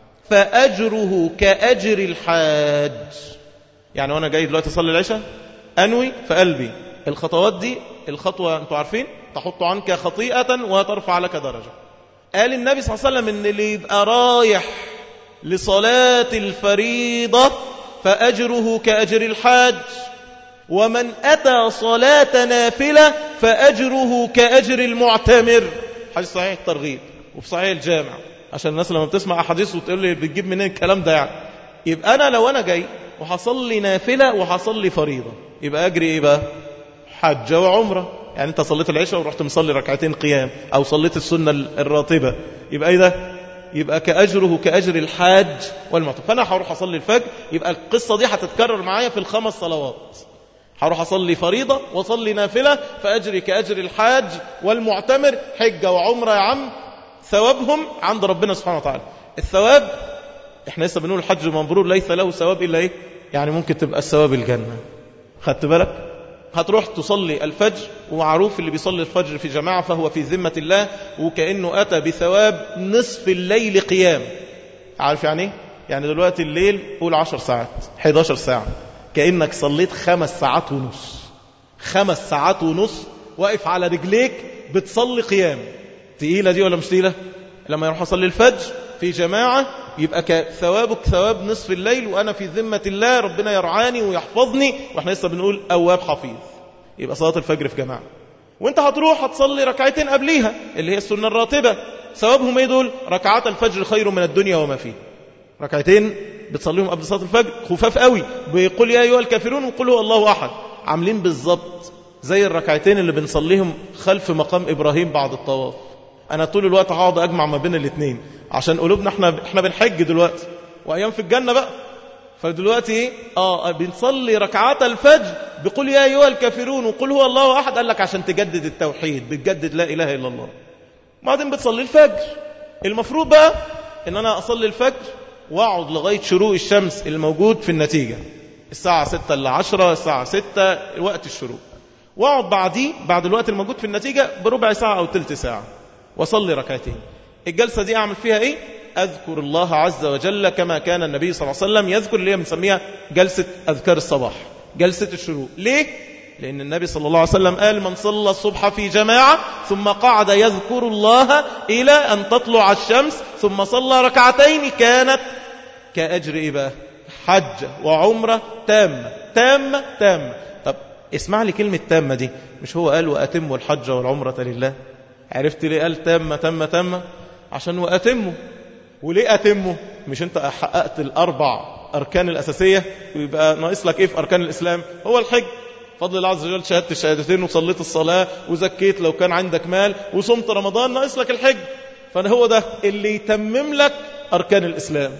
فأجره كأجر الحاج. يعني وانا جاي دلوقتي اصلي العشاء انوي في قلبي الخطوات دي، الخطوة انتوا عارفين تحط عنك خطيئة وترفع لك درجة. قال النبي صلى الله عليه وسلم ان اللي يبقى رايح لصلاة الفريضة فأجره كأجر الحاج، ومن أتى صلاة نافلة فأجره كأجر المعتمر. حديث صحيح الترغيب وفي صحيح الجامع، عشان الناس لما بتسمع أحاديث وتقول لي بتجيب منين الكلام ده. يعني يبقى أنا لو أنا جاي وحصلي نافلة وحصلي فريضة يبقى أجري إيه بقى؟ حجة وعمرة. يعني أنت صليت العشاء ورحت مصلي ركعتين قيام أو صليت السنة الراتبة، يبقى إيه ده؟ يبقى كأجره كأجر الحاج والمعتمر. فأنا هروح أصلي الفجر، يبقى القصة دي هتتكرر معايا في الخمس صلوات. هروح أصلي فريضة وأصلي نافلة فأجري كأجر الحاج والمعتمر. حجة وعمرة يا عم ثوابهم عند ربنا سبحانه وتعالى. الثواب احنا لسه بنقول الحج مبرور ليس له ثواب إلا إيه؟ يعني ممكن تبقى الثواب الجنة. خدت بالك؟ هتروح تصلي الفجر، ومعروف اللي بيصلي الفجر في جماعة فهو في ذمة الله، وكأنه أتى بثواب نصف الليل قيام. عارف يعني ايه؟ يعني دلوقتي الليل قول عشر ساعات حداشر ساعة، كأنك صليت خمس ساعات ونص. خمس ساعات ونص واقف على رجليك بتصلي قيام. تقيلة دي ولا مش تقيلة؟ لما يروح أصلي الفجر في جماعة يبقى كثوابك ثواب نصف الليل، وأنا في ذمة الله ربنا يرعاني ويحفظني، وإحنا لسه بنقول أواب حفيظ. يبقى صلاة الفجر في جماعة. وانت هتروح هتصلي ركعتين قبليها اللي هي السنة الراتبة، ثوابهم ايه دول؟ ركعات الفجر خير من الدنيا وما فيه. ركعتين بتصليهم قبل صلاة الفجر خفاف قوي، بيقول يا أيها الكافرون وقل هو الله أحد، عاملين بالظبط زي الركعتين اللي بنصليهم خلف مقام إبراهيم بعد الطواف. أنا طول الوقت هقعد أجمع ما بين الاثنين عشان قلوبنا احنا احنا بنحج دلوقتي وأيام في الجنة بقى. فدلوقتي ايه؟ اه بنصلي ركعات الفجر بقول يا أيها الكافرون وقل هو الله أحد، قال لك عشان تجدد التوحيد، بتجدد لا إله إلا الله. بعدين بتصلي الفجر. المفروض بقى ان انا اصلي الفجر واقعد لغاية شروق الشمس الموجود في النتيجة الساعة ستة إلى عشرة، الساعة ستة وقت الشروق، واقعد بعديه بعد الوقت الموجود في النتيجة بربع ساعة أو تلت ساعة وصلي ركعتين. الجلسة دي أعمل فيها إيه؟ أذكر الله عز وجل كما كان النبي صلى الله عليه وسلم يذكر، اللي هي بنسميها جلسة أذكار الصباح، جلسة الشروق. ليه؟ لأن النبي صلى الله عليه وسلم قال من صلى الصبح في جماعة ثم قعد يذكر الله إلى أن تطلع الشمس ثم صلى ركعتين كانت كأجر إيه بقى؟ حجة وعمرة تامة تامة تامة. طب اسمع لي كلمة تامة دي، مش هو قال وأتموا الحج والعمرة لله؟ عرفت ليه قال تامة تامة تامة؟ عشان وأتموا. وليه أتموا؟ مش أنت حققت الأربع أركان الأساسية ويبقى ناقص لك إيه في أركان الإسلام؟ هو الحج. فضل الله عز وجل شهدت الشهادتين وصليت الصلاة وزكيت لو كان عندك مال وصمت رمضان، ناقص لك الحج. فهو ده اللي يتمم لك أركان الإسلام.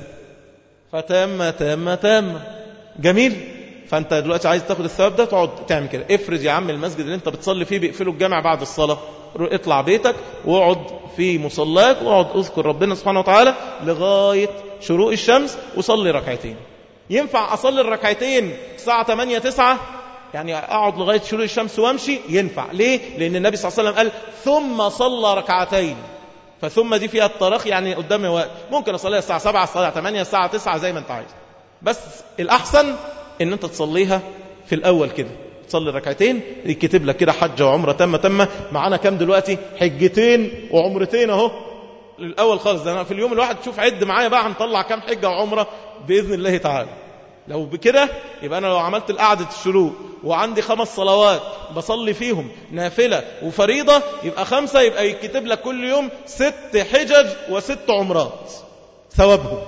فتامة تامة تامة. جميل. فأنت دلوقتي عايز تاخد الثواب ده تقعد تعمل كده. افرض يا عم المسجد اللي انت بتصلي فيه بيقفلوا الجامع بعد الصلاة، اطلع بيتك واقعد في مصلاك واقعد اذكر ربنا سبحانه وتعالى لغاية شروق الشمس وصلي ركعتين. ينفع أصلي الركعتين الساعة ثمانية تسعة؟ يعني أقعد لغاية شروق الشمس وامشي؟ ينفع. ليه؟ لأن النبي صلى الله عليه وسلم قال ثم صلى ركعتين، فثم دي فيها التراخي، يعني قدامي وقت ممكن أصليها الساعة سبعة، الساعة ثمانية، الساعة تسعة زي ما أنت عايز. بس الأحسن إن أنت تصليها في الأول كده، تصلي ركعتين يكتب لك كده حجة وعمرة تامة تامة. معانا كام دلوقتي؟ حجتين وعمرتين اهو الأول خالص. ده أنا في اليوم الواحد تشوف عد معايا بقى هنطلع كام حجة وعمرة بإذن الله تعالى. لو بكده يبقى أنا لو عملت القعدة الشروق وعندي خمس صلوات بصلي فيهم نافلة وفريضة يبقى خمسة، يبقى يكتب لك كل يوم ست حجج وست عمرات ثوابهم.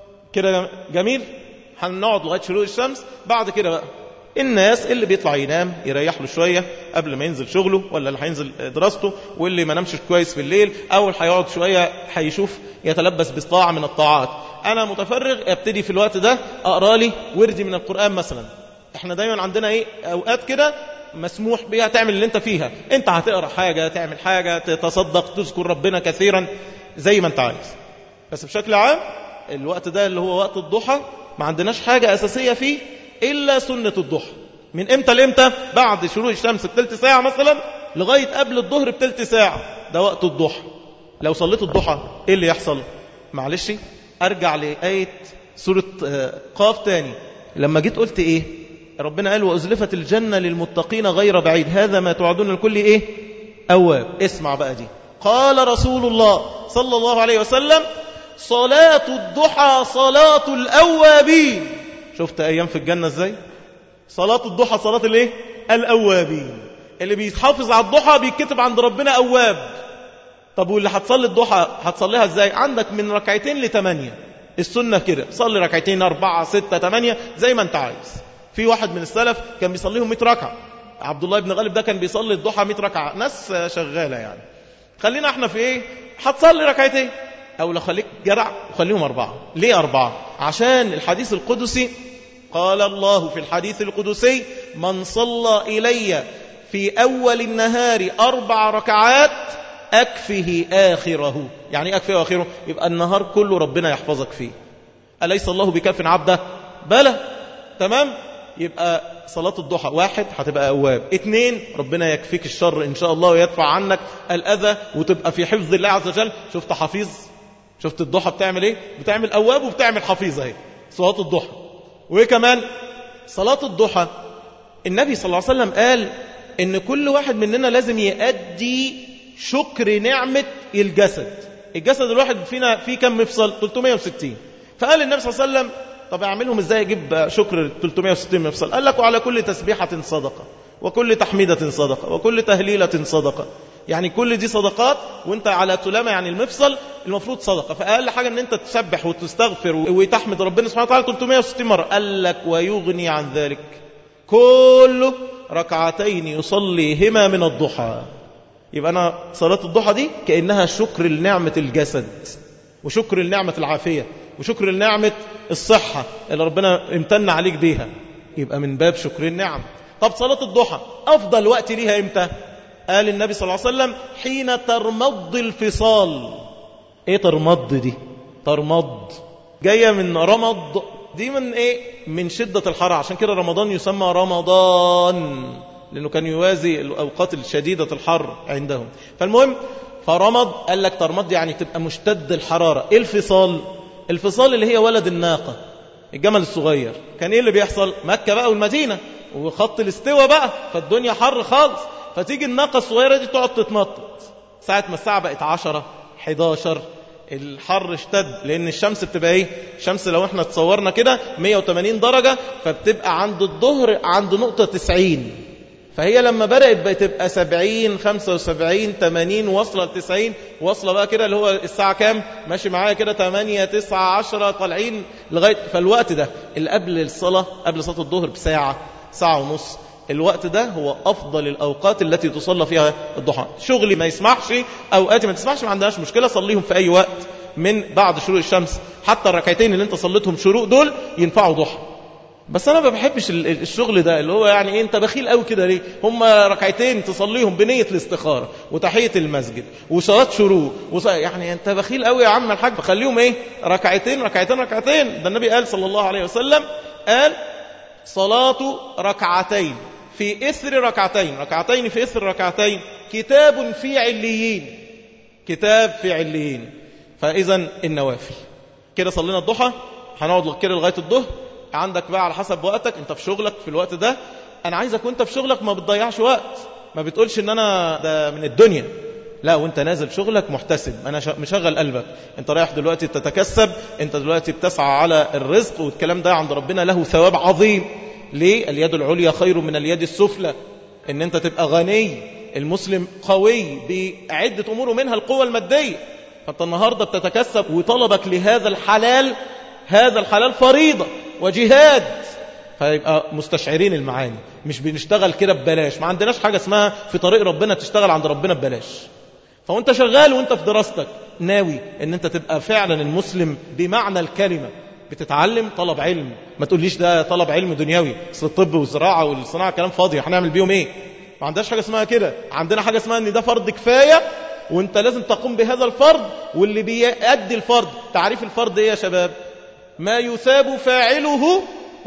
كده جميل. هنقعد لغاية شروق الشمس. بعد كده بقى الناس اللي بيطلع ينام يريح له شوية قبل ما ينزل شغله ولا اللي هينزل دراسته، واللي ما نامش كويس في الليل أو هيقعد شوية هيشوف يتلبس بطاعة من الطاعات. أنا متفرغ ابتدي في الوقت ده أقرأ لي وردي من القرآن مثلا. احنا دايما عندنا ايه أوقات كده مسموح بها تعمل اللي انت فيها. انت هتقرأ حاجة، تعمل حاجة، تتصدق، تذكر ربنا كثيرا زي ما انت عايز. بس بشكل عام الوقت ده اللي هو وقت الضحى ما عندناش حاجة أساسية فيه إلا سنة الضحى. من إمتى لإمتى؟ بعد شروق الشمس بتلت ساعة مثلا لغاية قبل الظهر بتلت ساعة، ده وقت الضحى. لو صليت الضحى إيه اللي يحصل؟ معلش أرجع لآية سورة قاف تاني. لما جيت قلت إيه؟ ربنا قال وأزلفت الجنة للمتقين غير بعيد هذا ما توعدون لكل إيه؟ أواب. اسمع بقى دي. قال رسول الله صلى الله عليه وسلم صلاة الضحى صلاة الأوابين. شفت أيام في الجنة إزاي؟ صلاة الضحى صلاة الإيه؟ الأوابين. اللي بيتحافظ على الضحى بيتكتب عند ربنا أواب. طب واللي هتصلي الضحى هتصليها إزاي؟ عندك من ركعتين لثمانية. السنة كده صلي ركعتين أربعة ستة ثمانية زي ما أنت عايز. في واحد من السلف كان بيصليهم مئة ركعة. عبد الله بن غالب ده كان بيصلي الضحى مئة ركعة. ناس شغالة يعني. خلينا احنا في إيه؟ هتصلي ركعتين أو لو خليك جرع وخليهم أربعة. ليه أربعة؟ عشان الحديث القدسي قال الله في الحديث القدسي من صلى إلي في أول النهار أربع ركعات أكفه آخره. يعني أكفه آخره يبقى النهار كله ربنا يحفظك فيه. أليس الله بكاف عبده؟ بلى. تمام. يبقى صلاة الضحى واحد هتبقى أواب، اثنين ربنا يكفيك الشر إن شاء الله ويدفع عنك الأذى وتبقى في حفظ الله عز وجل. شفت حفيظ؟ شفت الضحى بتعمل ايه؟ بتعمل أواب وبتعمل حفيظ اهي صلاة الضحى. وايه كمان؟ صلاة الضحى النبي صلى الله عليه وسلم قال ان كل واحد مننا لازم يؤدي شكر نعمة الجسد. الجسد الواحد فينا فيه كم مفصل؟ ثلاثمائة وستين. فقال النبي صلى الله عليه وسلم طب اعملهم ازاي اجيب شكر ثلاثمائة وستين مفصل؟ قال لك وعلى كل تسبيحة صدقة وكل تحميدة صدقة، وكل تهليلة صدقة. يعني كل دي صدقات، وانت على تلامة يعني المفصل المفروض صدقة. فأقل حاجة ان انت تسبح وتستغفر وتحمد ربنا سبحانه وتعالى ثلاثمائة وستين مرة. قال لك ويغني عن ذلك كله ركعتين يصليهما من الضحى. يبقى أنا صلاة الضحى دي كأنها شكر لنعمة الجسد، وشكر لنعمة العافية، وشكر لنعمة الصحة اللي ربنا امتن عليك بيها. يبقى من باب شكر النعم. طب صلاة الضحى أفضل وقت ليها إمتى؟ قال النبي صلى الله عليه وسلم حين ترمض الفصال. إيه ترمض دي؟ ترمض جاية من رمض، دي من إيه؟ من شدة الحر. عشان كده رمضان يسمى رمضان، لأنه كان يوازي الأوقات الشديدة الحر عندهم. فالمهم فرمض، قال لك ترمض يعني تبقى مشتد الحرارة. إيه الفصال؟ الفصال اللي هي ولد الناقة، الجمل الصغير. كان إيه اللي بيحصل؟ مكة بقى والمدينة وخط الاستوى بقى، فالدنيا حر خالص. فتيجي الناقة الصغيرة دي تقعد تتنطط. ساعة ما الساعة بقت عشرة حداشر الحر اشتد، لأن الشمس بتبقى إيه؟ الشمس لو احنا تصورنا كده مية وثمانين درجة، فبتبقى عند الظهر عند نقطة تسعين. فهي لما بدأت بتبقى سبعين خمسة وسبعين ثمانين وصلة تسعين، وصلة بقى كده اللي هو الساعة كام ماشي معايا كده ثمانية تسعة عشرة طالعين لغاية. فالوقت ده اللي قبل الصلاة، قبل صلاة الظهر بساعة ساعة ونص، الوقت ده هو أفضل الأوقات التي تصلى فيها الضحى. شغلي ما يسمحش، أوقاتي ما تسمحش، ما عندناش مشكلة، صليهم في أي وقت من بعد شروق الشمس. حتى الركعتين اللي انت صليتهم شروق دول ينفعوا ضحى. بس انا ما بحبش الشغل ده اللي هو يعني ايه، انت بخيل قوي كده ليه؟ هم ركعتين تصليهم بنية الاستخارة وتحية المسجد وصلاة شروق وص... يعني انت بخيل قوي يا عم الحاج. فخليهم ايه؟ ركعتين ركعتين ركعتين. ده النبي قال صلى الله عليه وسلم، قال صلاة ركعتين في إثر ركعتين، ركعتين في إثر ركعتين، كتاب في عليين، كتاب في عليين. فإذا النوافل كده صلينا الضحى، هنقعد كده لغاية الظهر. عندك بقى على حسب وقتك، انت في شغلك في الوقت ده، انا عايزك وانت في شغلك ما بتضيعش وقت، ما بتقولش ان انا ده من الدنيا، لا، وانت نازل شغلك محتسب، انا مشغل قلبك، انت رايح دلوقتي تتكسب، انت دلوقتي بتسعى على الرزق، والكلام ده عند ربنا له ثواب عظيم. ليه؟ اليد العليا خير من اليد السفلى. ان انت تبقى غني، المسلم قوي بعدة امور منها القوة المادية. فانت النهاردة بتتكسب، وطلبك لهذا الحلال، هذا الحلال فريضة وجهاد. فيبقى مستشعرين المعاني، مش بنشتغل كده ببلاش. ما عندناش حاجة اسمها في طريق ربنا تشتغل عند ربنا ببلاش. فوانت شغال وانت في دراستك ناوي ان انت تبقى فعلا المسلم بمعنى الكلمة، بتتعلم طلب علم. ما تقوليش ده طلب علم دنيوي، اصل الطب والزراعة والصناعة كلام فاضي، هنعمل بيهم ايه؟ ما عندناش حاجة اسمها كده. عندنا حاجة اسمها ان ده فرض كفاية، وانت لازم تقوم بهذا الفرض. واللي بيؤدي الفرض، تعريف الفرض ايه يا شباب؟ ما يثاب فاعله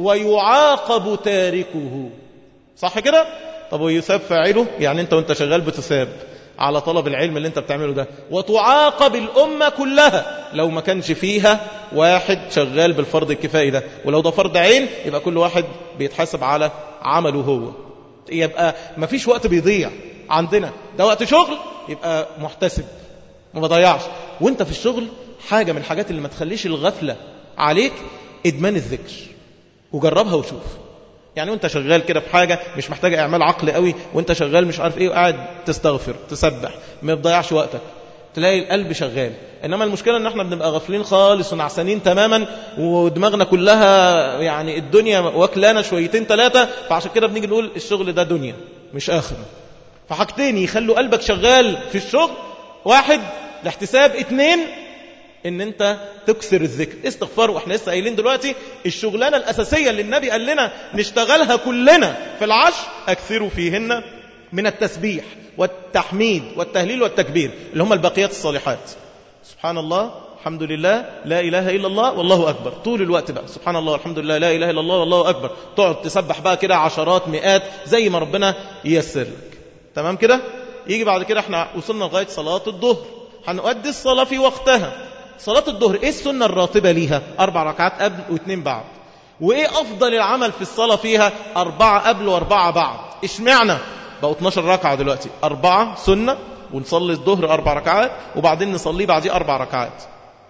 ويعاقب تاركه. صح كده؟ طب ويثاب فاعله يعني انت وانت شغال بتثاب على طلب العلم اللي انت بتعمله ده، وتعاقب الأمة كلها لو ما كانش فيها واحد شغال بالفرض الكفائي ده. ولو ده فرض عين يبقى كل واحد بيتحاسب على عمله هو. يبقى ما فيش وقت بيضيع عندنا، ده وقت شغل يبقى محتسب ما بضيعش. وانت في الشغل حاجة من الحاجات اللي ما تخليش الغفلة عليك إدمان الذكر، وجربها وشوف. يعني وانت شغال كده في حاجة مش محتاجة اعمال عقل قوي، وانت شغال مش عارف ايه وقاعد تستغفر تسبح، ما بتضيعش وقتك، تلاقي القلب شغال. انما المشكلة ان احنا بنبقى غافلين خالص ونعسانين تماما، ودماغنا كلها يعني الدنيا واكلانا شويتين ثلاثة. فعشان كده بنيجي نقول الشغل ده دنيا مش آخرة. فحاجتين يخلوا قلبك شغال في الشغل: واحد الاحتساب، اتنين ان انت تكسر الذكر، استغفار. واحنا لسه قايلين دلوقتي الشغلانه الاساسيه اللي النبي قال لنا نشتغلها كلنا في العشر: اكثروا فيهن من التسبيح والتحميد والتهليل والتكبير، اللي هم الباقيات الصالحات. سبحان الله، الحمد لله، لا اله الا الله، والله اكبر. طول الوقت بقى سبحان الله، الحمد لله، لا اله الا الله، والله اكبر. تقعد تسبح بقى كده عشرات مئات زي ما ربنا ييسر لك. تمام كده؟ يجي بعد كده احنا وصلنا لغايه صلاه الظهر، هنؤدي الصلاه في وقتها. صلاة الظهر ايه السنة الراتبة ليها؟ اربع ركعات قبل واثنين بعد. وايه افضل العمل في الصلاة فيها؟ اربعة قبل واربعة بعد. اشمعنى بقوا اتناشر ركعة دلوقتي؟ اربعة سنة، ونصلي الظهر اربع ركعات، وبعدين نصلي بعديه اربع ركعات.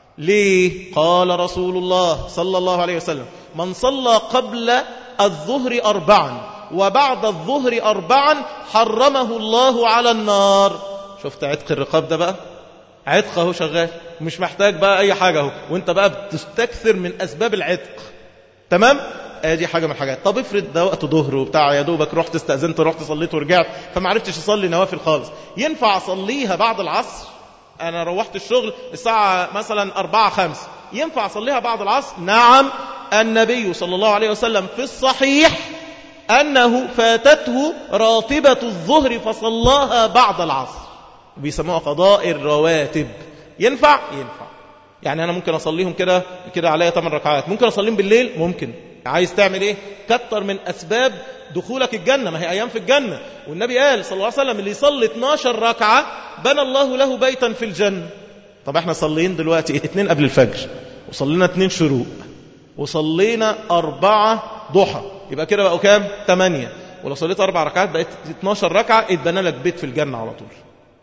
ليه؟ قال رسول الله صلى الله عليه وسلم: من صلى قبل الظهر اربعا وبعد الظهر أربعا حرمه الله على النار. شفت عتق الرقاب ده بقى؟ عتق اهو شغال، مش محتاج بقى أي حاجة اهو، وانت بقى بتستكثر من أسباب العتق. تمام؟ ادي حاجة من الحاجات. طب افرض ده وقت ظهر وبتاع، يا دوبك رحت استأذنت ورحت صليت ورجعت، فما عرفتش اصلي نوافل خالص، ينفع اصليها بعد العصر؟ انا روحت الشغل الساعة مثلا أربعة خمسة، ينفع اصليها بعد العصر؟ نعم. النبي صلى الله عليه وسلم في الصحيح أنه فاتته راتبة الظهر فصلاها بعد العصر، بيسموها قضاء الرواتب. ينفع؟ ينفع. يعني أنا ممكن أصليهم كده كده عليا ثمان ركعات، ممكن أصليهم بالليل، ممكن. عايز تعمل إيه؟ كتر من أسباب دخولك الجنة، ما هي أيام في الجنة، والنبي قال صلى الله عليه وسلم اللي يصلي اثناشر ركعة بنى الله له بيتا في الجنة. طب احنا صليين دلوقتي اتنين قبل الفجر، وصلينا اتنين شروق، وصلينا أربعة ضحى، يبقى كده بقوا كام؟ تمانية. ولو صليت أربع ركعات بقت اتناشر ركعة، اتبنى لك بيت في الجنة على طول.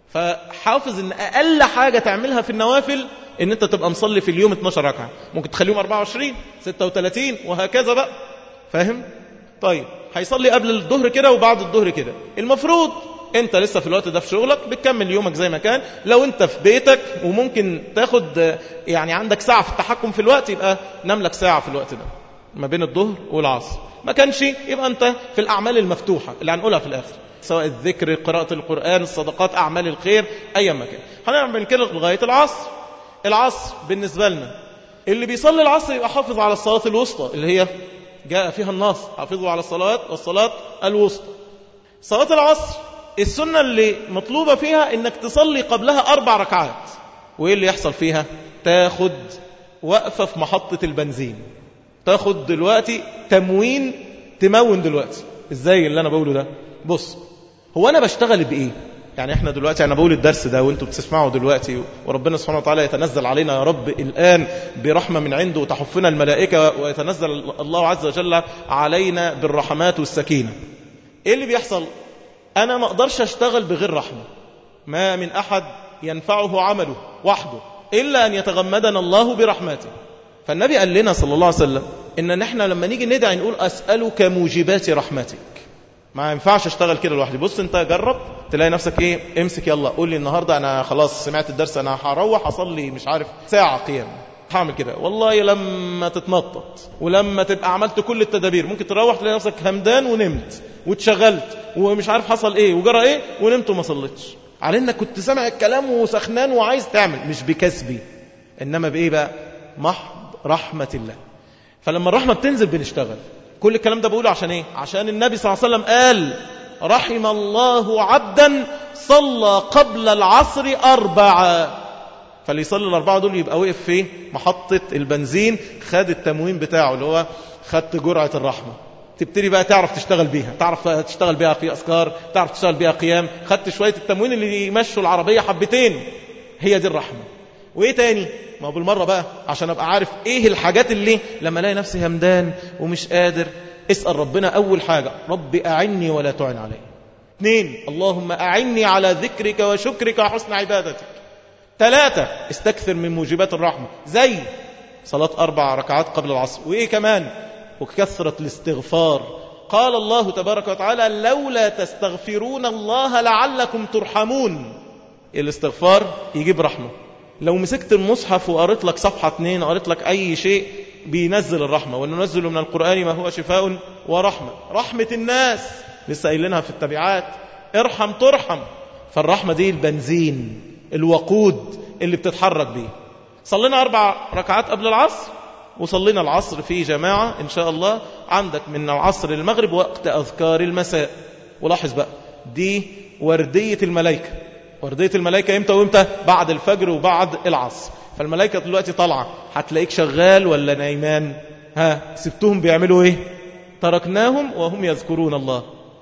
فحافظ ان أقل حاجة تعملها في النوافل ان انت تبقى مصلي في اليوم اتناشر ركعة، ممكن تخليهم أربعة وعشرين، ستة وثلاثين، وهكذا بقى. فاهم؟ طيب هيصلي قبل الظهر كده وبعد الظهر كده. المفروض انت لسه في الوقت ده في شغلك، بتكمل يومك زي ما كان. لو انت في بيتك وممكن تاخد يعني عندك ساعة في التحكم في الوقت، يبقى نام لك ساعة في الوقت ده ما بين الظهر والعصر. ما كانش يبقى انت في الأعمال المفتوحة اللي هنقولها في الآخر، سواء الذكر، قراءة القرآن، الصدقات، أعمال الخير، أي مكان. هنعمل كده لغاية العصر. العصر بالنسبة لنا اللي بيصلي العصر يبقى حافظ على الصلاة الوسطى اللي هي جاء فيها النص، حافظوا على الصلاة والصلاة الوسطى. صلاة العصر السنة اللي مطلوبة فيها انك تصلي قبلها أربع ركعات. وإيه اللي يحصل فيها؟ تاخد وقفة في محطة البنزين، تاخد دلوقتي تموين، تمون دلوقتي. ازاي اللي انا بقوله ده؟ بص، هو انا بشتغل بايه؟ يعني احنا دلوقتي انا بقول الدرس ده وانتوا بتسمعوا دلوقتي، وربنا سبحانه وتعالى يتنزل علينا يا رب الآن برحمة من عنده وتحفنا الملائكة، ويتنزل الله عز وجل علينا بالرحمات والسكينة. ايه اللي بيحصل؟ انا ما اقدرش اشتغل بغير رحمة. ما من احد ينفعه عمله وحده الا ان يتغمدنا الله برحمته. فالنبي قال لنا صلى الله عليه وسلم ان نحن لما نيجي ندعي نقول اسألك موجبات رحمتك. ما ينفعش اشتغل كده لوحدي. بص انت جرب تلاقي نفسك ايه، امسك يلا قول لي النهاردة انا خلاص سمعت الدرس، انا هروح اصلي مش عارف ساعة قيام، هعمل كده. والله لما تتنطط ولما تبقى عملت كل التدابير ممكن تروح تلاقي نفسك همدان ونمت واتشغلت ومش عارف حصل ايه وجرى ايه ونمت وما صليتش، على انك كنت سامع الكلام وسخنان وعايز تعمل، مش بكسبي انما بايه بقى؟ محض رحمة الله. فلما الرحمة بتنزل بنشتغل. كل الكلام ده بقوله عشان ايه؟ عشان النبي صلى الله عليه وسلم قال رحم الله عبدا صلى قبل العصر أربعة. فاللي يصلي الأربعة دول يبقى وقف في محطة البنزين، خد التموين بتاعه اللي هو خدت جرعة الرحمة. تبتدي بقى تعرف تشتغل بيها، تعرف تشتغل بيها في أذكار، تعرف تشتغل بيها قيام، خدت شوية التموين اللي يمشوا العربية حبتين. هي دي الرحمة. وايه تاني؟ ما بالمرة بقى عشان ابقى عارف ايه الحاجات اللي لما الاقي نفسي همدان ومش قادر، اسأل ربنا اول حاجة رب اعني ولا تعن علي. اثنين، اللهم اعني على ذكرك وشكرك وحسن عبادتك. ثلاثة، استكثر من موجبات الرحمة زي صلاة أربع ركعات قبل العصر. وإيه كمان؟ وكثرة الاستغفار. قال الله تبارك وتعالى لولا تستغفرون الله لعلكم ترحمون. الاستغفار يجيب رحمة. لو مسكت المصحف وقريت لك صفحة اتنين، قريت لك أي شيء بينزل الرحمة. وننزل من القرآن ما هو شفاء ورحمة. رحمة الناس لسه قايلينها في التبعات، ارحم ترحم. فالرحمة دي البنزين، الوقود اللي بتتحرك بيه. صلينا أربع ركعات قبل العصر، وصلينا العصر في جماعة إن شاء الله. عندك من العصر للمغرب وقت أذكار المساء. ولاحظ بقى دي وردية الملائكة. وردية الملائكة امتى وامتى؟ بعد الفجر وبعد العصر. فالملائكة دلوقتي طالعة، هتلاقيك شغال ولا نايمان؟ ها سبتهم بيعملوا ايه؟ تركناهم وهم يذكرون الله،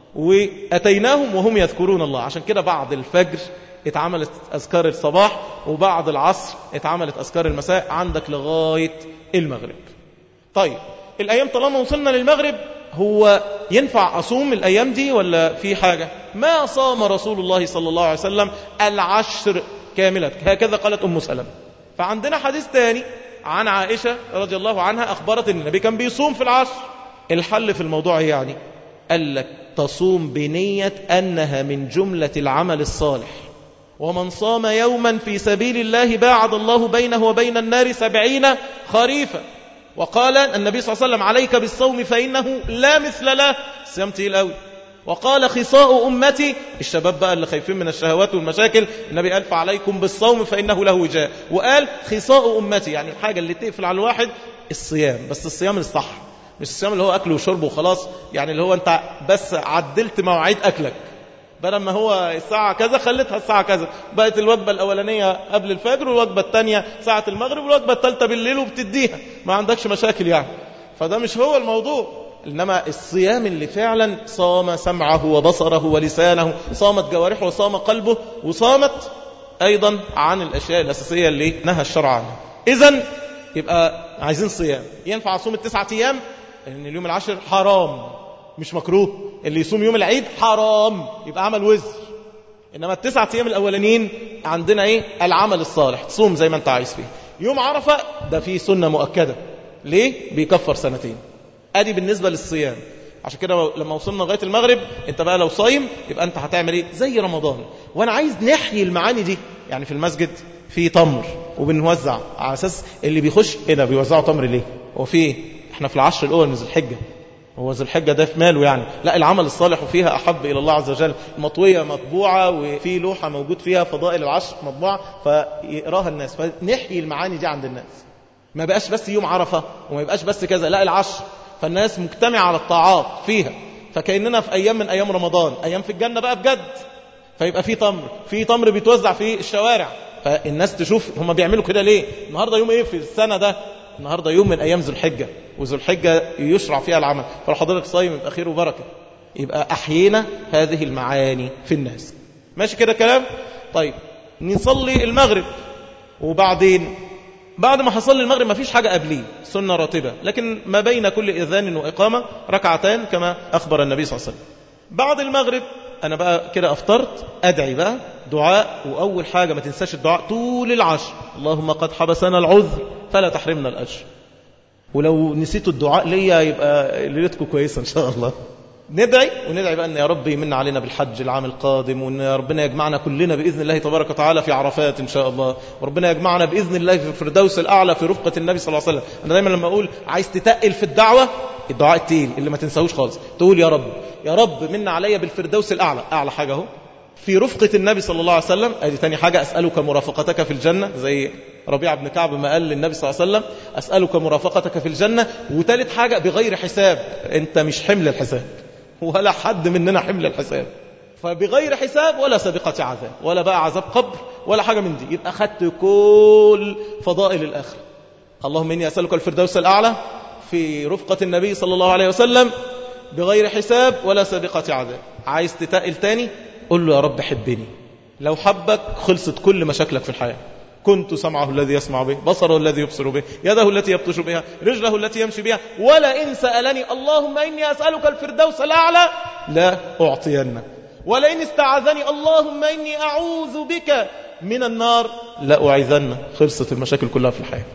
وأتيناهم وهم يذكرون الله. عشان كده بعد الفجر اتعملت أذكار الصباح، وبعد العصر اتعملت أذكار المساء، عندك لغاية المغرب. طيب الأيام طالما وصلنا للمغرب، هو ينفع أصوم الأيام دي ولا في حاجة؟ ما صام رسول الله صلى الله عليه وسلم العشر كاملة، هكذا قالت أم سلمة. فعندنا حديث تاني عن عائشة رضي الله عنها أخبرت أن النبي كان بيصوم في العشر. الحل في الموضوع يعني قال لك تصوم بنية أنها من جملة العمل الصالح. ومن صام يوما في سبيل الله باعد الله بينه وبين النار سبعين خريفا. وقال النبي صلى الله عليه وسلم عليك بالصوم فإنه لا مثل له، صيام تقيل قوي. وقال خصاء أمتي، الشباب بقى اللي خايفين من الشهوات والمشاكل، النبي قال فعليكم بالصوم فإنه له وجاء. وقال خصاء أمتي، يعني الحاجة اللي تقفل على الواحد الصيام، بس الصيام الصح، مش الصيام اللي هو أكل وشرب وخلاص، يعني اللي هو أنت بس عدلت مواعيد أكلك، بدل ما هو الساعة كذا خلتها الساعة كذا، بقت الوجبة الأولانية قبل الفجر والوجبة الثانية ساعة المغرب والوجبة الثالثة بالليل وبتديها، ما عندكش مشاكل يعني. فده مش هو الموضوع. إنما الصيام اللي فعلا صام سمعه وبصره ولسانه، صامت جوارحه وصام قلبه، وصامت أيضا عن الأشياء الأساسية اللي نهى الشرع عنها. إذن يبقى عايزين صيام. ينفع أصوم التسعة أيام؟ لأن اليوم العاشر حرام مش مكروه. اللي يصوم يوم العيد حرام، يبقى عمل وزر. إنما التسعة أيام الأولانيين عندنا إيه؟ العمل الصالح، تصوم زي ما أنت عايز فيه. يوم عرفة ده فيه سنة مؤكدة، ليه؟ بيكفر سنتين. ادي بالنسبة للصيام. عشان كده لما وصلنا لغاية المغرب، انت بقى لو صايم يبقى انت هتعمل ايه؟ زي رمضان. وانا عايز نحيي المعاني دي. يعني في المسجد في تمر وبنوزع على اساس اللي بيخش ايه ده بيوزعوا تمر ليه؟ هو في ايه؟ احنا في العشر الاول من ذي الحجة، هو ذي الحجة ده في ماله يعني؟ لا، العمل الصالح وفيها احب الى الله عز وجل. مطوية مطبوعة وفي لوحة موجود فيها فضائل العشر مطبوعة فيقراها الناس، فنحيي المعاني دي عند الناس. ما بقاش بس يوم عرفة وما يبقاش بس كذا، لا العشر، فالناس مجتمعة على الطاعات فيها، فكأننا في أيام من أيام رمضان، أيام في الجنة بقى بجد. فيبقى في تمر، في تمر بيتوزع في الشوارع، فالناس تشوف هم بيعملوا كده ليه. النهاردة يوم إيه في السنة ده؟ النهاردة يوم من أيام ذو الحجة، وذو الحجة يشرع فيها العمل، فلو حضرتك صايم يبقى خير وبركة. يبقى أحيينا هذه المعاني في الناس. ماشي كده كلام؟ طيب نصلي المغرب، وبعدين بعد ما حصل المغرب ما فيش حاجة قبليه، سنة راتبة، لكن ما بين كل إذان وإقامة ركعتان كما أخبر النبي صلى الله عليه وسلم. بعد المغرب أنا بقى كده أفطرت، أدعي بقى دعاء. وأول حاجة ما تنساش الدعاء طول العشر، اللهم قد حبسنا العذر فلا تحرمنا الأجر. ولو نسيتوا الدعاء ليا يبقى ليلتكم كويسة إن شاء الله. ندعي وندعي بقى أن يا رب يمن علينا بالحج العام القادم، وأن يا ربنا يجمعنا كلنا بإذن الله تبارك وتعالى في عرفات إن شاء الله، وربنا يجمعنا بإذن الله في الفردوس الأعلى في رفقة النبي صلى الله عليه وسلم. أنا دايما لما أقول عايز تتقل في الدعوة، الدعاء التقيل اللي ما تنساهوش خالص، تقول يا رب يا رب من عليا بالفردوس الأعلى، أعلى حاجة اهو في رفقة النبي صلى الله عليه وسلم. ادي تاني حاجة، أسألك مرافقتك في الجنة، زي ربيعة بن كعب ما قال للنبي صلى الله عليه وسلم أسألك مرافقتك في الجنة. وثالث حاجة بغير حساب، انت مش حمل الحساب ولا حد مننا حمل الحساب، فبغير حساب ولا سابقة عذاب ولا بقى عذاب قبر ولا حاجة من دي. يبقى أخذت كل فضائل الآخرة. اللهم إني أسألك الفردوس الأعلى في رفقة النبي صلى الله عليه وسلم بغير حساب ولا سابقة عذاب. عايز تتقل تاني، قل له يا رب حبني. لو حبك خلصت كل مشاكلك في الحياة. كنت سمعه الذي يسمع به، بصره الذي يبصر به، يده التي يبطش بها، رجله التي يمشي بها. ولئن سألني اللهم إني أسألك الفردوس الأعلى لا أعطينه، ولئن استعاذني اللهم إني أعوذ بك من النار لا أعيذنه. خلصت المشاكل كلها في الحياة.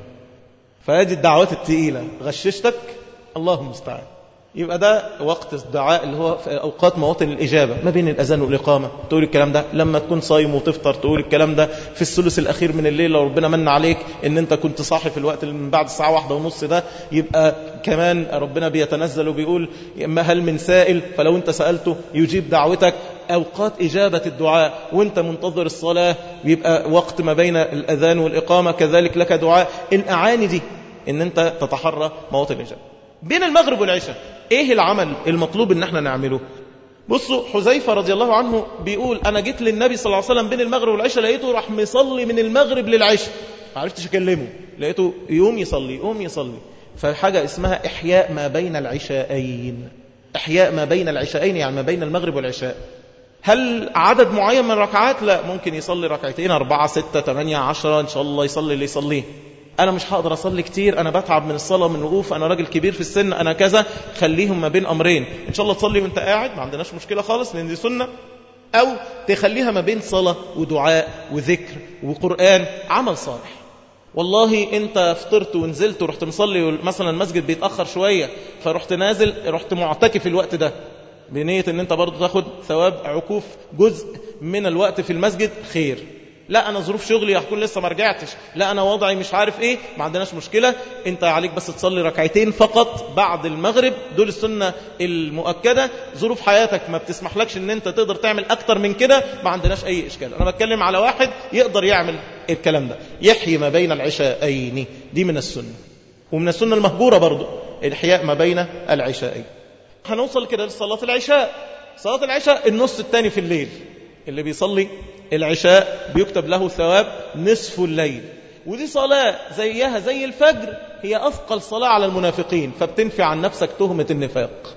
فهذه الدعوات الثقيلة غششتك، اللهم المستعان. يبقى ده وقت الدعاء اللي هو في أوقات مواطن الإجابة، ما بين الأذان والإقامة تقول الكلام ده. لما تكون صايم وتفطر تقول الكلام ده. في الثلث الأخير من الليل لو ربنا من عليك إن أنت كنت صاحي في الوقت من بعد الساعة واحدة ونص ده، يبقى كمان ربنا بيتنزل وبيقول إما هل من سائل، فلو أنت سألته يجيب دعوتك. أوقات إجابة الدعاء وأنت منتظر الصلاة، يبقى وقت ما بين الأذان والإقامة كذلك لك دعاء. الأعاني دي إن أنت تتحرى مواطن الإجابة. بين المغرب والعشاء ايه العمل المطلوب ان احنا نعمله؟ بصوا، حذيفة رضي الله عنه بيقول انا جيت للنبي صلى الله عليه وسلم بين المغرب والعشاء، لقيته راح مصلي من المغرب للعشاء، ما عرفتش اكلمه، لقيته يوم يصلي يوم يصلي. فحاجة اسمها احياء ما بين العشاءين. احياء ما بين العشاءين يعني ما بين المغرب والعشاء. هل عدد معين من ركعات؟ لا، ممكن يصلي ركعتين، أربعة، ستة، تمانية، عشرة، إن شاء الله يصلي اللي يصليه. أنا مش هقدر أصلي كتير، أنا بتعب من الصلاة من الوقوف، أنا راجل كبير في السن، أنا كذا. خليهم ما بين أمرين، إن شاء الله تصلي وانت قاعد ما عندناش مشكلة خالص لأن دي سنة، أو تخليها ما بين صلاة ودعاء وذكر وقرآن، عمل صالح. والله انت فطرت ونزلت ورحت مصلي، مثلا المسجد بيتأخر شوية فرحت نازل، رحت معتكف الوقت ده، بنية ان انت برضو تاخد ثواب عكوف جزء من الوقت في المسجد، خير. لا انا ظروف شغلي هكون لسه ما رجعتش، لا انا وضعي مش عارف ايه، ما عندناش مشكلة، انت عليك بس تصلي ركعتين فقط بعد المغرب، دول السنة المؤكدة. ظروف حياتك ما بتسمحلكش ان انت تقدر تعمل اكتر من كده، ما عندناش اي اشكال. انا بتكلم على واحد يقدر يعمل الكلام ده، يحيي ما بين العشاءين، دي من السنة. ومن السنة المهجورة برضو الإحياء ما بين العشاءين. هنوصل كده لصلاة العشاء. صلاة العشاء النص الثاني في الليل، اللي بيصلي العشاء بيكتب له ثواب نصف الليل، ودي صلاة زيها زي الفجر، هي أثقل صلاة على المنافقين، فبتنفي عن نفسك تهمة النفاق.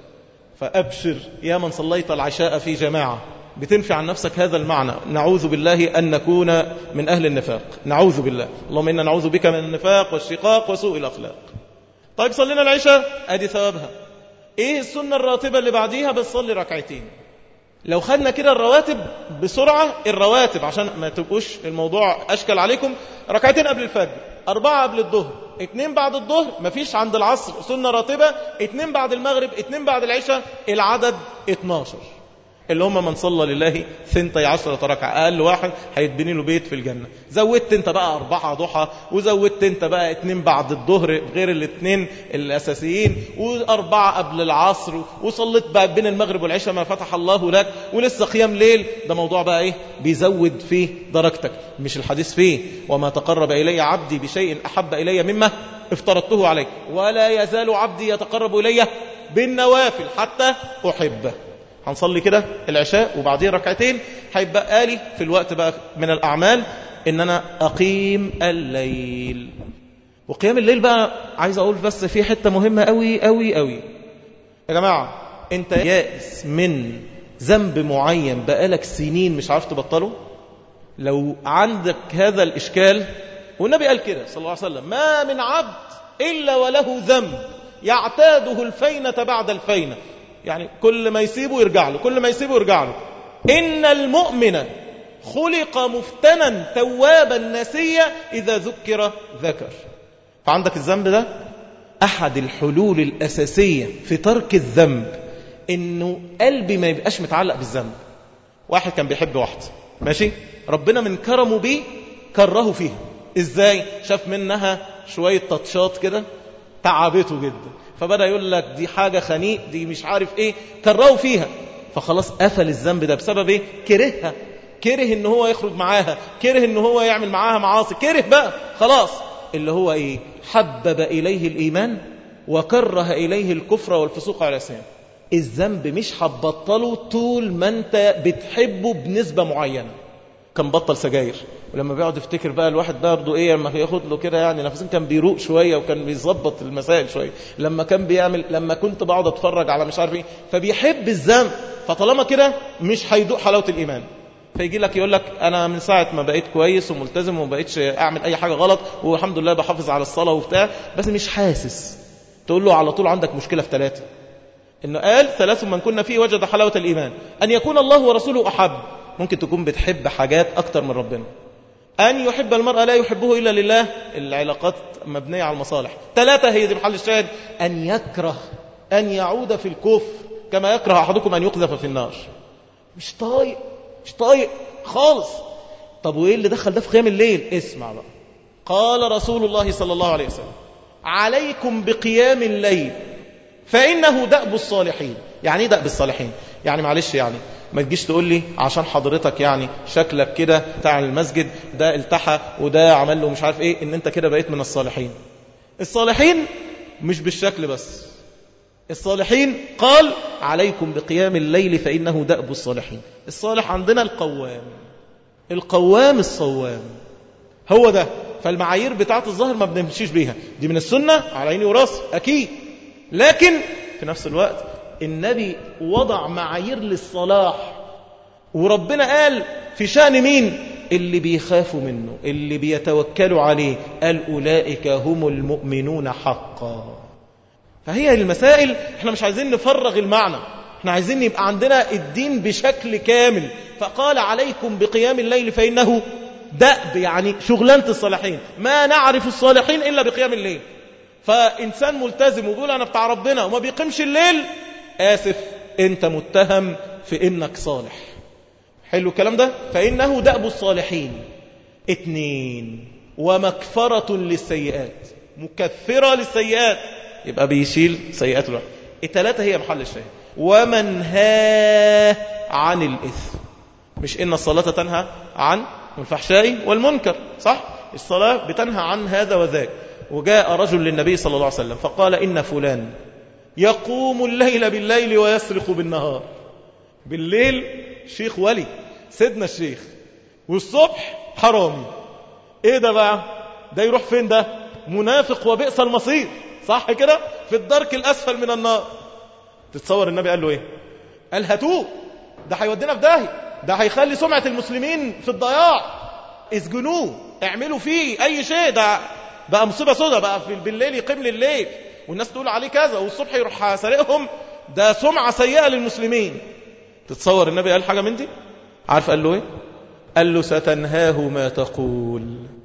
فأبشر يا من صليت العشاء في جماعة، بتنفي عن نفسك هذا المعنى. نعوذ بالله أن نكون من أهل النفاق، نعوذ بالله، اللهم إنا نعوذ بك من النفاق والشقاق وسوء الأخلاق. طيب صلينا العشاء، أدي ثوابها. إيه السنة الراتبة اللي بعديها؟ بتصلي ركعتين. لو خدنا كده الرواتب بسرعة، الرواتب عشان ما تبقوش الموضوع أشكل عليكم، ركعتين قبل الفجر، أربعة قبل الظهر، اتنين بعد الظهر، مفيش عند العصر سنة راتبة، اتنين بعد المغرب، اتنين بعد العشاء، العدد اتناشر، اللي هم من صلى لله ثنتي عشرة ركعة، أقل واحد هيتبني له بيت في الجنة. زودت انت بقى أربعة ضحى، وزودت انت بقى اتنين بعد الظهر غير الاتنين الأساسيين، وأربعة قبل العصر، وصلت بقى بين المغرب والعشاء ما فتح الله لك، ولسه قيام ليل. ده موضوع بقى ايه؟ بيزود فيه درجتك. مش الحديث فيه وما تقرب إلي عبدي بشيء أحب إلي مما افترضته عليه، ولا يزال عبدي يتقرب إلي بالنوافل حتى أحبه. هنصلي كده العشاء وبعدين ركعتين، هيبقى لي في الوقت بقى من الأعمال إن أنا أقيم الليل. وقيام الليل بقى عايز أقول بس في حتة مهمة قوي قوي قوي يا جماعة. أنت يائس من ذنب معين بقالك سنين مش عارف تبطله؟ لو عندك هذا الإشكال، والنبي قال كده صلى الله عليه وسلم: ما من عبد إلا وله ذنب يعتاده الفينة بعد الفينة، يعني كل ما يسيبه يرجع له، كل ما يسيبه يرجع له. إن المؤمن خلق مفتنا توابا نسيا إذا ذكر ذكر. فعندك الذنب ده، أحد الحلول الأساسية في ترك الذنب إنه قلبي ما يبقاش متعلق بالذنب. واحد كان بيحب واحدة، ماشي، ربنا من كرمه بيه كرهه فيها. إزاي؟ شاف منها شوية تطشات كده تعبته جدا، فبدأ يقول لك دي حاجة خنيق، دي مش عارف ايه، كرهه فيها. فخلاص قفل الذنب ده بسبب ايه؟ كرهها، كره ان هو يخرج معاها، كره ان هو يعمل معاها معاصي، كره بقى خلاص. اللي هو ايه؟ حبب اليه الايمان وكره اليه الكفر والفسوق والعصيان. الذنب مش هتبطله طول ما انت بتحبه بنسبة معينة. كان بطل سجاير، ولما بيقعد يفتكر بقى الواحد ده برضه ايه، لما ياخد له كده يعني نفسين، كان بيروق شويه وكان بيظبط المسائل شويه. لما كان بيعمل، لما كنت بقعد اتفرج على مش عارف ايه، فبيحب الذنب. فطالما كده مش هيدوق حلاوه الايمان. فيجي لك يقول لك انا من ساعه ما بقيت كويس وملتزم وما بقيتش اعمل اي حاجه غلط، والحمد لله بحافظ على الصلاه وبتاع، بس مش حاسس. تقول له على طول عندك مشكله في ثلاثه. انه قال ثلاث من كنا فيه وجد حلاوه الايمان: ان يكون الله ورسوله احب. ممكن تكون بتحب حاجات أكتر من ربنا. أن يحب المرأة لا يحبه إلا لله، العلاقات مبنية على المصالح. ثلاثة، هي دي محل الشاهد: أن يكره أن يعود في الكفر كما يكره أحدكم أن يقذف في النار. مش طايق، مش طايق خالص. طب وإيه اللي دخل ده في قيام الليل؟ اسمع بقى. قال رسول الله صلى الله عليه وسلم: عليكم بقيام الليل فإنه دأب الصالحين. يعني ايه دأب الصالحين؟ يعني معلش، يعني ما تجيش تقول لي عشان حضرتك يعني شكلك كده بتاع المسجد ده التحى وده عمل له مش عارف ايه ان انت كده بقيت من الصالحين. الصالحين مش بالشكل بس. الصالحين قال: عليكم بقيام الليل فإنه دأب الصالحين. الصالح عندنا القوام، القوام الصوام، هو ده. فالمعايير بتاعت الظاهر ما بنمشيش بيها، دي من السنة على عيني وراسي أكيد، لكن في نفس الوقت النبي وضع معايير للصلاح. وربنا قال في شأن مين؟ اللي بيخافوا منه، اللي بيتوكلوا عليه، قال: أولئك هم المؤمنون حقا. فهي المسائل احنا مش عايزين نفرغ المعنى، احنا عايزين يبقى عندنا الدين بشكل كامل. فقال: عليكم بقيام الليل فإنه دأب، يعني شغلانة الصالحين. ما نعرف الصالحين إلا بقيام الليل. فإنسان ملتزم ويقول أنا بتاع ربنا وما بيقيمش الليل، آسف، انت متهم في انك صالح. حلو الكلام ده. فإنه دأب الصالحين. اتنين، ومكفرة للسيئات، مكفرة للسيئات، يبقى بيشيل سيئات الواحد. التلاتة هي محل الشيء. ومنهاه عن الإثم. مش إن الصلاة تنهى عن الفحشاء والمنكر، صح؟ الصلاة بتنهى عن هذا وذاك. وجاء رجل للنبي صلى الله عليه وسلم فقال إن فلان يقوم الليل بالليل ويسرق بالنهار. بالليل شيخ ولي سيدنا الشيخ، والصبح حرامي. ايه ده بقى؟ ده يروح فين؟ ده منافق وبئس المصير، صح كده؟ في الدرك الأسفل من النار. تتصور النبي قال له ايه؟ قال هاتوه، ده هيودينا في داهية، ده هيخلي سمعة المسلمين في الضياع، اسجنوه، اعملوا فيه اي شيء، ده بقى مصيبة سودة، بقى في بالليل يقيم لليل والناس تقول عليه كذا والصبح يروح سارقهم، ده سمعة سيئة للمسلمين. تتصور النبي قال حاجة من دي؟ عارف قال له ايه؟ قال له ستنهاه ما تقول.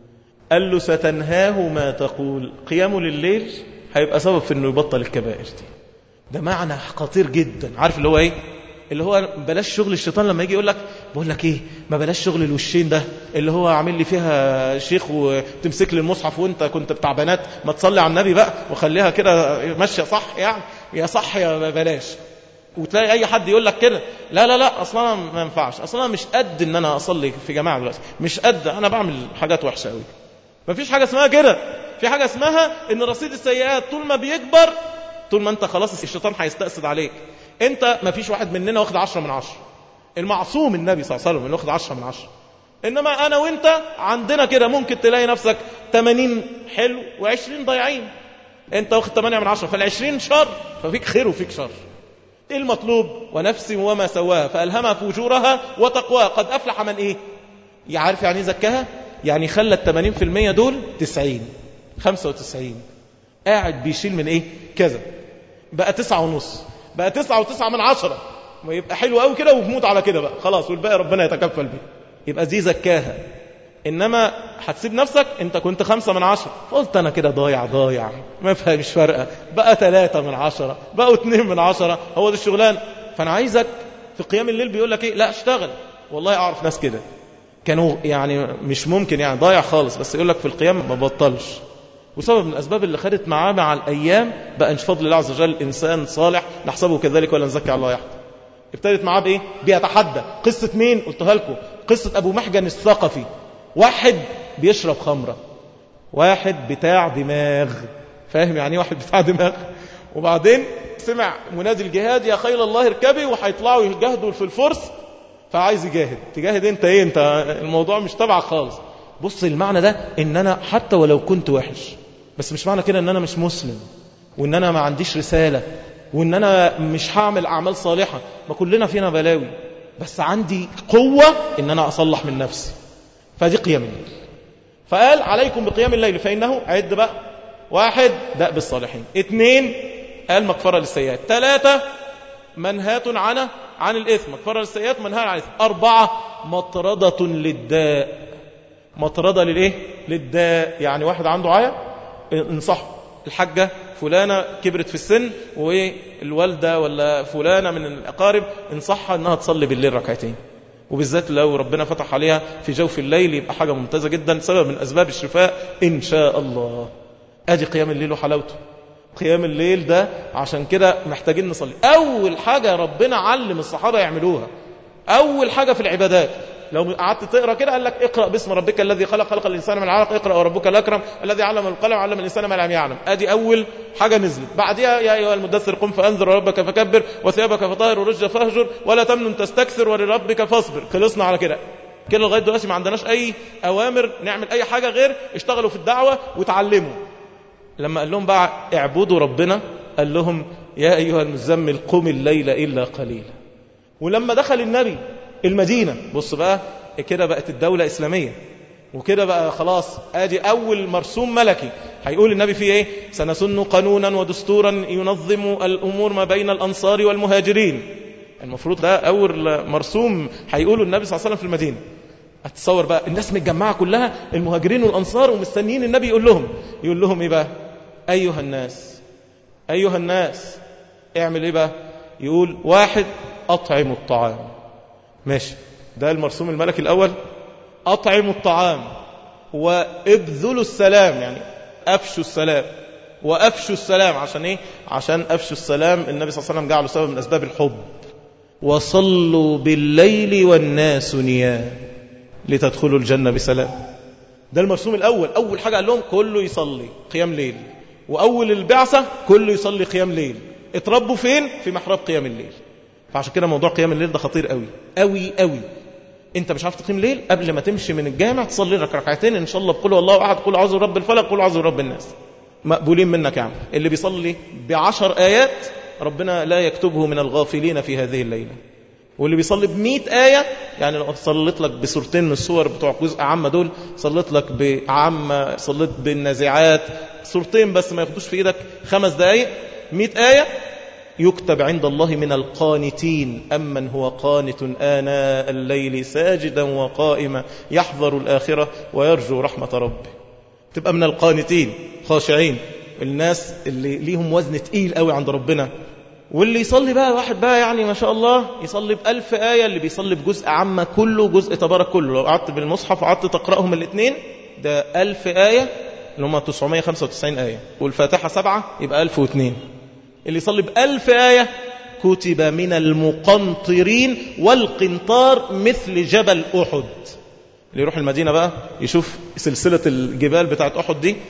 قال له ستنهاه ما تقول. قيامه لليل هيبقى سبب في انه يبطل الكبائر دي. ده معنى خطير جدا. عارف اللي هو ايه؟ اللي هو بلاش شغل الشيطان لما يجي يقول لك بقول لك ايه، ما بلاش شغل الوشين ده اللي هو عامل لي فيها شيخ وتمسك لي المصحف وانت كنت بتاع بنات، ما تصلي على النبي بقى وخليها كده ماشيه صح، يعني يا صح يا بلاش. وتلاقي اي حد يقول لك كده، لا لا لا اصلا ما ينفعش، اصلا مش قد ان انا اصلي في جماعه دلوقتي، مش قد، انا بعمل حاجات وحشه قوي. ما فيش حاجه اسمها كده. في حاجه اسمها ان رصيد السيئات طول ما بيكبر، طول ما انت خلاص الشيطان هيستأسد عليك. انت ما فيش واحد مننا واخد عشرة من عشرة. المعصوم النبي صلى الله عليه وسلم اللي واخد عشرة من عشرة. انما انا وانت عندنا كده ممكن تلاقي نفسك ثمانين حلو وعشرين ضايعين. انت واخد ثمانية من عشرة، فالعشرين شر، ففيك خير وفيك شر. ايه المطلوب؟ ونفس وما سواها فألهمها فجورها وتقواها قد أفلح من ايه؟ يعرف يعني زكاها، يعني خلى الثمانين في المية دول تسعين، خمسة وتسعين. قاعد بيشيل من ايه؟ كذا، بقى تسعة ونص، بقى تسعة وتسعة من عشرة، ويبقى حلو قوي كده وبموت على كده بقى خلاص، والباقي ربنا يتكفل بيه. يبقى دي زكاها. انما هتسيب نفسك انت كنت خمسة من عشرة، فقلت انا كده ضايع ضايع ما فيهاش فرقه، بقى ثلاثة من عشرة، بقوا اثنين من عشرة، هو ده الشغلان. فانا عايزك في قيام الليل بيقول لك ايه؟ لا اشتغل. والله اعرف ناس كده كانوا يعني مش ممكن يعني ضايع خالص، بس يقول لك في القيام ما بطلش. وسبب من الاسباب اللي خدت معاه مع الايام بقى ان فضل الله عز وجل انسان صالح نحسبه كذلك ولا نزكي على الله احد. ابتدت معاه بايه؟ بيتحدى. قصه مين؟ قلتها لكم، قصه ابو محجن الثقفي. واحد بيشرب خمرة، واحد بتاع دماغ، فاهم يعني واحد بتاع دماغ؟ وبعدين سمع منادي الجهاد يا خيل الله اركبي، وهيطلعوا يجاهدوا في الفرس، فعايز يجاهد. تجاهد انت ايه؟ انت الموضوع مش تبعك خالص. بص المعنى ده ان انا حتى ولو كنت وحش، بس مش معنى كده ان انا مش مسلم وان انا ما عنديش رسالة وان انا مش هعمل اعمال صالحة. ما كلنا فينا بلاوي، بس عندي قوة ان انا اصلح من نفسي. فدي قيام الليل. فقال عليكم بقيام الليل فإنه عد بقى. واحد دأب الصالحين. اثنين قال مغفرة للسيئات. ثلاثة منهاة عن عن الإثم، مغفرة للسيئات منهاة عن الإثم. أربعة مطردة للداء. مطردة للإيه؟ للداء. يعني واحد عنده عيا انصحه. الحاجة فلانة كبرت في السن والوالدة ولا فلانة من الأقارب انصحها أنها تصلي بالليل ركعتين، وبالذات لو ربنا فتح عليها في جوف الليل يبقى حاجة ممتازة جدا، سبب من أسباب الشفاء إن شاء الله. أدي قيام الليل وحلاوته. قيام الليل ده عشان كده محتاجين نصلي. أول حاجة ربنا علم الصحابة يعملوها، أول حاجة في العبادات. لو قعدت تقرأ كده قال لك اقرأ باسم ربك الذي خلق خلق الإنسان من علق، اقرأ وربك الأكرم الذي علم القلم علم الإنسان ما لم يعلم. أدي أول حاجة نزلت. بعدها يا أيها المدثر قم فأنذر وربك فكبر وثيابك فطهر ورجل فاهجر ولا تمنن تستكثر ولربك فاصبر. خلصنا على كده. كده لغاية دلوقتي ما عندناش أي أوامر نعمل أي حاجة غير اشتغلوا في الدعوة وتعلموا. لما قال لهم بقى اعبدوا ربنا قال لهم يا أيها المزمل قم الليل إلا قليلا. ولما دخل النبي المدينة، بص بقى كده بقت الدولة إسلامية، وكده بقى خلاص ادي اول مرسوم ملكي. هيقول النبي فيه ايه؟ سنسن قانونا ودستورا ينظم الامور ما بين الانصار والمهاجرين. المفروض ده اول مرسوم هيقوله النبي صلى الله عليه وسلم في المدينة. هتصور بقى الناس متجمعة كلها المهاجرين والانصار ومستنيين النبي يقول لهم. يقول لهم ايه بقى؟ ايها الناس، ايها الناس اعمل ايه بقى؟ يقول واحد أطعم الطعام، ماشي، ده المرسوم الملكي الأول، أطعم الطعام وابذلوا السلام، يعني أفشوا السلام، وأفشوا السلام عشان إيه؟ عشان أفشوا السلام النبي صلى الله عليه وسلم جعله سبب من أسباب الحب. وصلوا بالليل والناس نيام لتدخلوا الجنة بسلام. ده المرسوم الأول، أول حاجة قال لهم كله يصلي قيام ليل، وأول البعثة كله يصلي قيام ليل. اتربوا فين؟ في محراب قيام الليل. فعشان كده موضوع قيام الليل ده خطير قوي قوي قوي. انت مش عارف تقيم ليل، قبل ما تمشي من الجامع تصلي لك ركعتين ان شاء الله بقول والله احد، قل اعوذ برب الفلق، قل اعوذ برب الناس، مقبولين منك يا عم. اللي بيصلي بعشر آيات ربنا لا يكتبه من الغافلين في هذه الليلة. واللي بيصلي بمئة آية، يعني لو صليت لك بسورتين من السور بتوع جزء عامة دول، صليت لك بعامة، صليت بالنازعات سورتين بس ما ياخدوش في ايدك خمس دقايق، مئة آية، يكتب عند الله من القانتين أمن هو قانت آناء الليل ساجدا وقائما يحذر الآخرة ويرجو رحمة ربه. تبقى من القانتين خاشعين، الناس اللي ليهم وزن تقيل قوي عند ربنا. واللي يصلي بقى واحد بقى يعني ما شاء الله يصلي بألف آية، اللي بيصلي بجزء عامة كله، جزء تبارك كله، لو قعدت بالمصحف وقعدت تقرأهم الاثنين ده ألف آية اللي هم تسعمائة وخمسة وتسعين آية، والفاتحة سبعة يبقى ألف واثنين. اللي يصلي بألف آية كتب من المقنطرين، والقنطار مثل جبل أحد. اللي يروح المدينة بقى يشوف سلسلة الجبال بتاعت أحد دي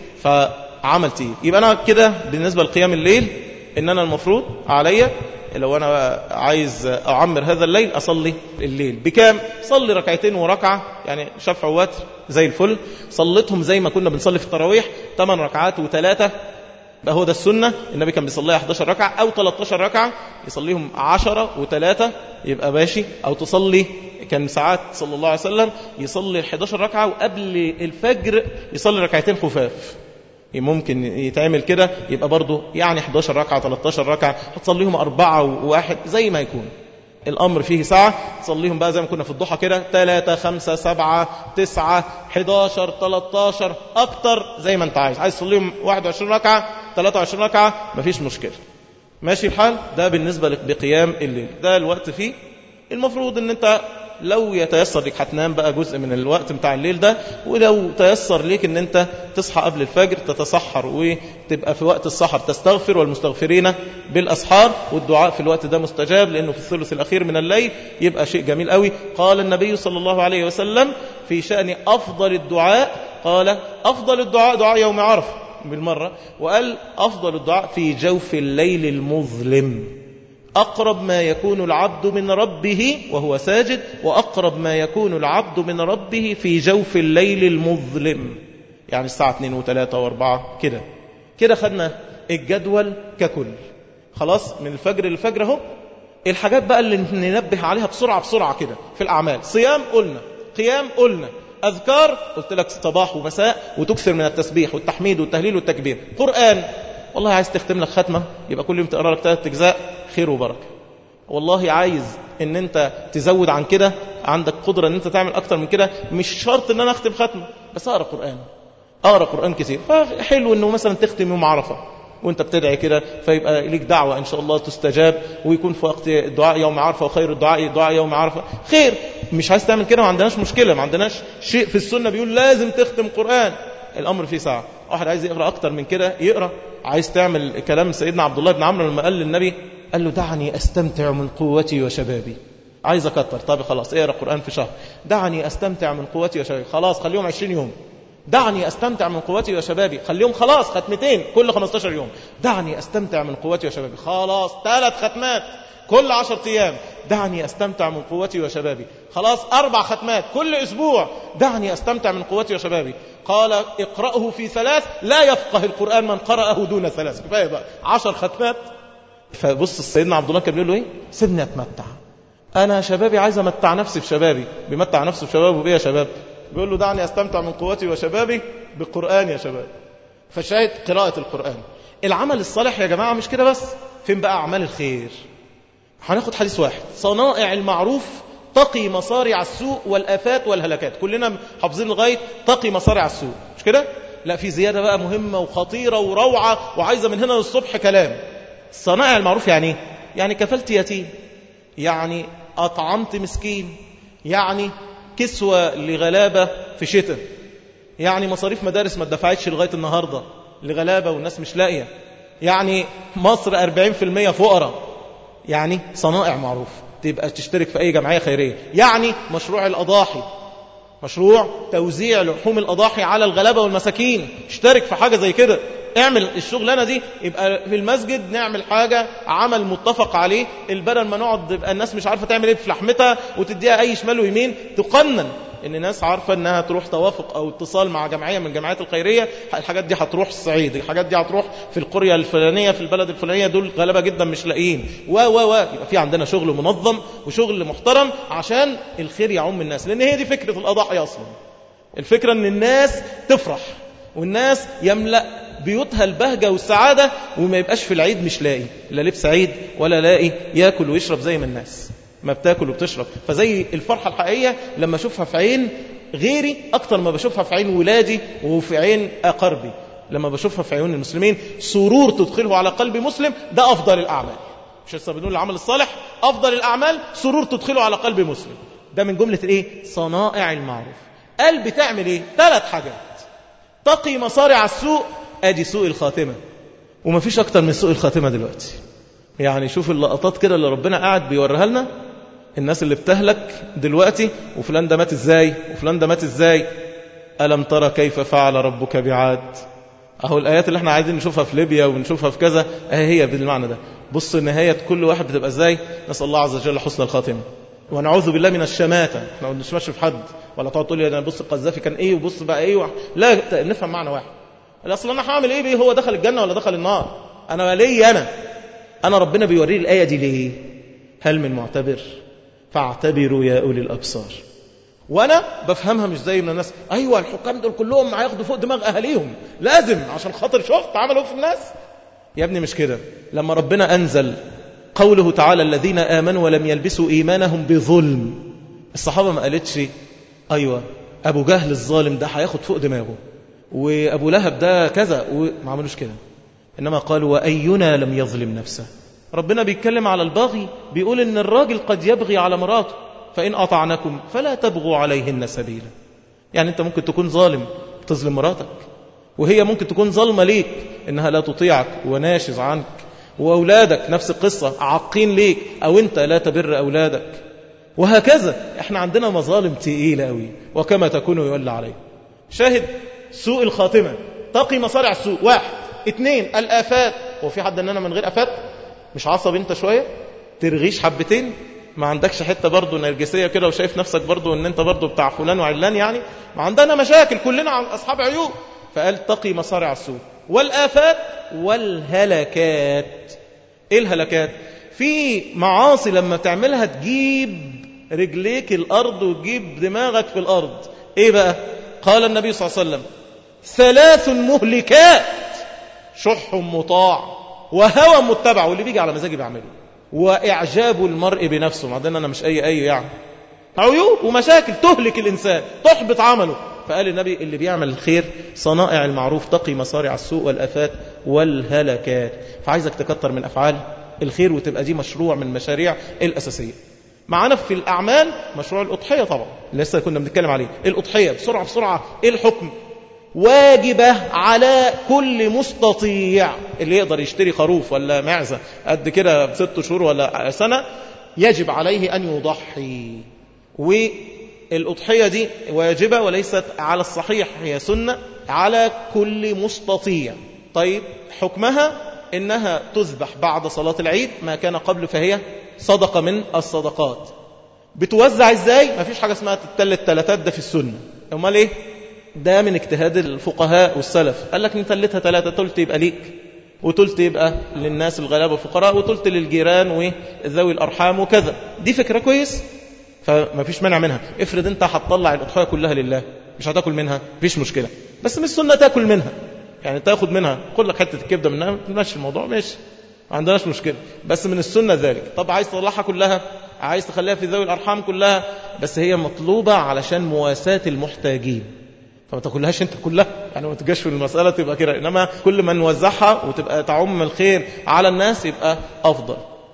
فعملت ايه. يبقى أنا كده بالنسبة لقيام الليل إن أنا المفروض عليا لو أنا عايز أعمر هذا الليل أصلي الليل بكام؟ صلي ركعتين وركعة، يعني شفع ووتر زي الفل. صليتهم زي ما كنا بنصلي في التراويح، ثمان ركعات وثلاثة، بقى هو ده السنة. النبي كان بيصليها إحدى عشرة ركعة أو ثلاثة عشر ركعة، يصليهم عشرة وثلاثة يبقى ماشي. أو تصلي، كان ساعات صلى الله عليه وسلم يصلي إحدى عشرة ركعة وقبل الفجر يصلي ركعتين خفاف. ممكن يتعمل كده، يبقى برضو يعني إحدى عشرة ركعة ثلاثة عشر ركعة، هتصليهم أربعة وواحد زي ما يكون الأمر فيه ساعة. تصليهم بقى زي ما كنا في الضحى كده، ثلاثة خمسة سبعة تسعة إحدى عشر ثلاثة عشر أكتر زي ما أنت عايز. عايز تصليهم واحد وعشرين ركعة ثلاثة وعشرين ركعة مفيش مشكلة، ماشي الحال. ده بالنسبة لك بقيام الليل، ده الوقت فيه المفروض ان انت لو يتيسر لك هتنام بقى جزء من الوقت بتاع الليل ده، ولو تيسر لك ان انت تصحى قبل الفجر تتسحر وتبقى في وقت السحر تستغفر، والمستغفرين بالأسحار، والدعاء في الوقت ده مستجاب لأنه في الثلث الأخير من الليل، يبقى شيء جميل قوي. قال النبي صلى الله عليه وسلم في شأن أفضل الدعاء، قال أفضل الدعاء دعاء يوم عرفة بالمرة، وقال أفضل الدعاء في جوف الليل المظلم، أقرب ما يكون العبد من ربه وهو ساجد، وأقرب ما يكون العبد من ربه في جوف الليل المظلم، يعني الساعة اثنين وثلاثة واربعة كده. كده خدنا الجدول ككل خلاص من الفجر للفجر اهو. الحاجات بقى اللي ننبه عليها بسرعة بسرعة كده في الأعمال، صيام قلنا، قيام قلنا، أذكار قلت لك صباح ومساء، وتكثر من التسبيح والتحميد والتهليل والتكبير. قرآن، والله عايز تختم لك ختمة يبقى كل يوم تقرأ لك ثلاث أجزاء، خير وبركة. والله عايز ان انت تزود عن كده، عندك قدرة ان انت تعمل اكتر من كده، مش شرط ان انا اختم ختمة، بس اقرأ قرآن، اقرأ قرآن كثير. فحلو انه مثلا تختم يوم عرفة وانت بتدعي كده، فيبقى ليك دعوة ان شاء الله تستجاب، ويكون في وقت الدعاء يوم عرفة، وخير الدعاء دعاء يوم عرفة. خير، مش عايز تعمل كده ما عندناش مشكلة، ما عندناش شيء في السنة بيقول لازم تختم قرآن، الامر فيه ساعة. واحد عايز يقرأ اكتر من كده يقرأ. عايز تعمل كلام سيدنا عبد الله بن عمرو لما قال للنبي، قال له دعني أستمتع من قوتي وشبابي، عايز أكتر. طب خلاص اقرأ قرآن في شهر. دعني أستمتع من قوتي وشبابي، خلاص خليهم عشرين يوم. دعني أستمتع من قوتي وشبابي، خليهم خلاص ختمتين كل خمسة عشر يوم. دعني أستمتع من قوتي وشبابي، خلاص ثلاث ختمات كل عشرة أيام. دعني أستمتع من قوتي وشبابي، خلاص أربع ختمات كل أسبوع. دعني أستمتع من قوتي وشبابي. قال اقرأه في ثلاث لا يفقه القرآن من قرأه دون ثلاث. كفاية بقى عشر ختمات. فبص سيدنا عبد الله كان بيقول له ايه؟ سيبني اتمتع، انا شبابي عايز امتع نفسي بشبابي. بيمتع نفسه بشبابه بايه يا شباب؟ بيقول له دعني استمتع من قوتي وشبابي بالقرآن يا شباب. فشاهد قراءة القرآن. العمل الصالح يا جماعة مش كده بس، فين بقى أعمال الخير؟ هناخد حديث واحد، صنائع المعروف تقي مصارع السوء والآفات والهلكات. كلنا حافظين لغاية تقي مصارع السوء، مش كده؟ لا، في زيادة بقى مهمة وخطيرة وروعة وعايزة من هنا للصبح كلام. صنائع المعروف يعني يعني كفلت يتيم، يعني أطعمت مسكين، يعني كسوة لغلابة في شتاء، يعني مصاريف مدارس ما اتدفعتش لغاية النهاردة لغلابة والناس مش لاقية، يعني مصر أربعين في المية فقراء، يعني صنائع معروف تبقى تشترك في أي جمعية خيرية، يعني مشروع الأضاحي، مشروع توزيع لحوم الأضاحي على الغلابة والمساكين، اشترك في حاجة زي كده، اعمل الشغلانة دي. يبقى في المسجد نعمل حاجة عمل متفق عليه، البدل ما نقعد يبقى الناس مش عارفة تعمل ايه في لحمتها وتديها أي شمال ويمين، تقنن ان الناس عارفة انها تروح توافق او اتصال مع جمعية من الجمعيات الخيرية، الحاجات دي هتروح الصعيد، الحاجات دي هتروح في القرية الفلانية في البلد الفلانية، دول غلبة جدا مش لاقيين و و و يبقى في عندنا شغل منظم وشغل محترم عشان الخير يعم الناس. لان هي دي فكرة الأضاحي اصلا، الفكرة ان الناس تفرح والناس يملأ بيوتها البهجة والسعادة، وما يبقاش في العيد مش لاقي لا لبس عيد ولا لاقي ياكل ويشرب زي ما الناس ما بتاكل وبتشرب. فزي الفرحة الحقيقية لما أشوفها في عين غيري أكتر ما بشوفها في عين ولادي وفي عين أقربي، لما بشوفها في عيون المسلمين سرور تدخله على قلب مسلم، ده أفضل الأعمال. مش لسه بنقول العمل الصالح أفضل الأعمال سرور تدخله على قلب مسلم، ده من جملة الإيه؟ صنائع المعروف. قلب تعمل إيه؟ ثلاث حاجات: تقي مصارع السوء، أدي سوء الخاتمة، وما فيش أكتر من سوء الخاتمة دلوقتي. يعني شوف اللقطات كده اللي ربنا قاعد بيوريها لنا، الناس اللي بتهلك دلوقتي، وفلان ده مات ازاي وفلان ده مات ازاي. ألم ترى كيف فعل ربك بعاد؟ اهو الآيات اللي احنا عايزين نشوفها في ليبيا ونشوفها في كذا اهي هي بالمعنى ده. بص النهاية كل واحد بتبقى ازاي. نسأل الله عز وجل حسن الخاتمة ونعوذ بالله من الشماتة. احنا ما بنشمش في حد، ولا تقعد تقول لي انا بص القذافي كان ايه وبص بقى ايه و... لا، نفهم معنى واحد. اصل انا هعمل ايه بيه؟ هو دخل الجنة ولا دخل النار؟ انا ليه انا أنا ربنا بيوري الآية دي ليه؟ هل من معتبر؟ فاعتبروا يا أولي الأبصار. وأنا بفهمها مش زي من الناس، أيوة الحكام دول كلهم هياخدوا فوق دماغ أهاليهم لازم عشان خاطر شفت عملوا في الناس. يا ابني مش كده. لما ربنا أنزل قوله تعالى الذين آمنوا ولم يلبسوا إيمانهم بظلم، الصحابة ما قالتش أيوة أبو جهل الظالم ده هياخد فوق دماغه وأبو لهب ده كذا، وما عملوش كده. إنما قالوا وأينا لم يظلم نفسه. ربنا بيتكلم على الباغي، بيقول إن الراجل قد يبغي على مراته، فإن أطعنكم فلا تبغوا عليهن سبيلا. يعني أنت ممكن تكون ظالم تظلم مراتك، وهي ممكن تكون ظالمة ليك إنها لا تطيعك وناشز عنك، وأولادك نفس القصة عاقين ليك، أو أنت لا تبر أولادك، وهكذا. إحنا عندنا مظالم تقيلة قوي، وكما تكون يولى عليه. شاهد سوء الخاتمة، تقي مصارع السوء. واحد. اثنين الآفات. هو في حد أننا من غير آفات؟ مش عصب أنت شوية ترغيش حبتين؟ ما عندكش حتة برضو نرجسية كده وشايف نفسك برضو أن أنت برضو بتاع فلان وعلان؟ يعني ما عندنا مشاكل كلنا أصحاب عيوب. فقال تقي مصارع السوء والآفات والهلكات. إيه الهلكات؟ في معاصي لما تعملها تجيب رجليك الأرض وتجيب دماغك في الأرض. إيه بقى؟ قال النبي صلى الله عليه وسلم ثلاث مهلكات: شح مطاع، وهوى متبع، واللي بيجي على مزاجي بعمله، وإعجاب المرء بنفسه. بعدين أنا مش أي أي يعني عيوب ومشاكل تهلك الإنسان تحبط عمله. فقال النبي اللي بيعمل الخير صنائع المعروف تقي مصارع السوء والآفات والهلكات. فعايزك تكتر من أفعال الخير وتبقى دي مشروع من المشاريع الأساسية. معنا في الأعمال مشروع الأضحية طبعا لسه كنا بنتكلم عليه. الأضحية بسرعة بسرعة إيه الحكم؟ واجبة على كل مستطيع، اللي يقدر يشتري خروف ولا معزة قد كده بست شهور ولا سنة يجب عليه أن يضحي. والأضحية دي واجبة وليست على الصحيح، هي سنة على كل مستطيع. طيب حكمها إنها تذبح بعد صلاة العيد، ما كان قبل فهي صدقة من الصدقات. بتوزع ازاي؟ ما فيش حاجة اسمها تتلت تلاتات، ده في السنة. امال ايه؟ ده من اجتهاد الفقهاء والسلف. قال لك نتلتها ثلاثة، تلت يبقى ليك، وتلت يبقى للناس الغلابة والفقراء، وتلت للجيران وذوي الأرحام وكذا. دي فكرة كويس، فما فيش منع منها. افرض انت هتطلع الأضحية كلها لله، مش هتاكل منها، مفيش مشكلة، بس مش سنة تاكل منها. يعني تاخد منها كل لك حتة الكبدة منها تمشي الموضوع، ماشي، ما عندناش مشكلة، بس من السنة ذلك. طب عايز تطلعها كلها، عايز تخليها في ذوي الأرحام كلها، بس هي مطلوبة علشان مواساة المحتاجين، فما تاكلهاش انت كلها، يعني ما تجاش في المسألة تبقى كده. إنما كل ما نوزعها وتبقى تعم الخير على الناس يبقى أفضل.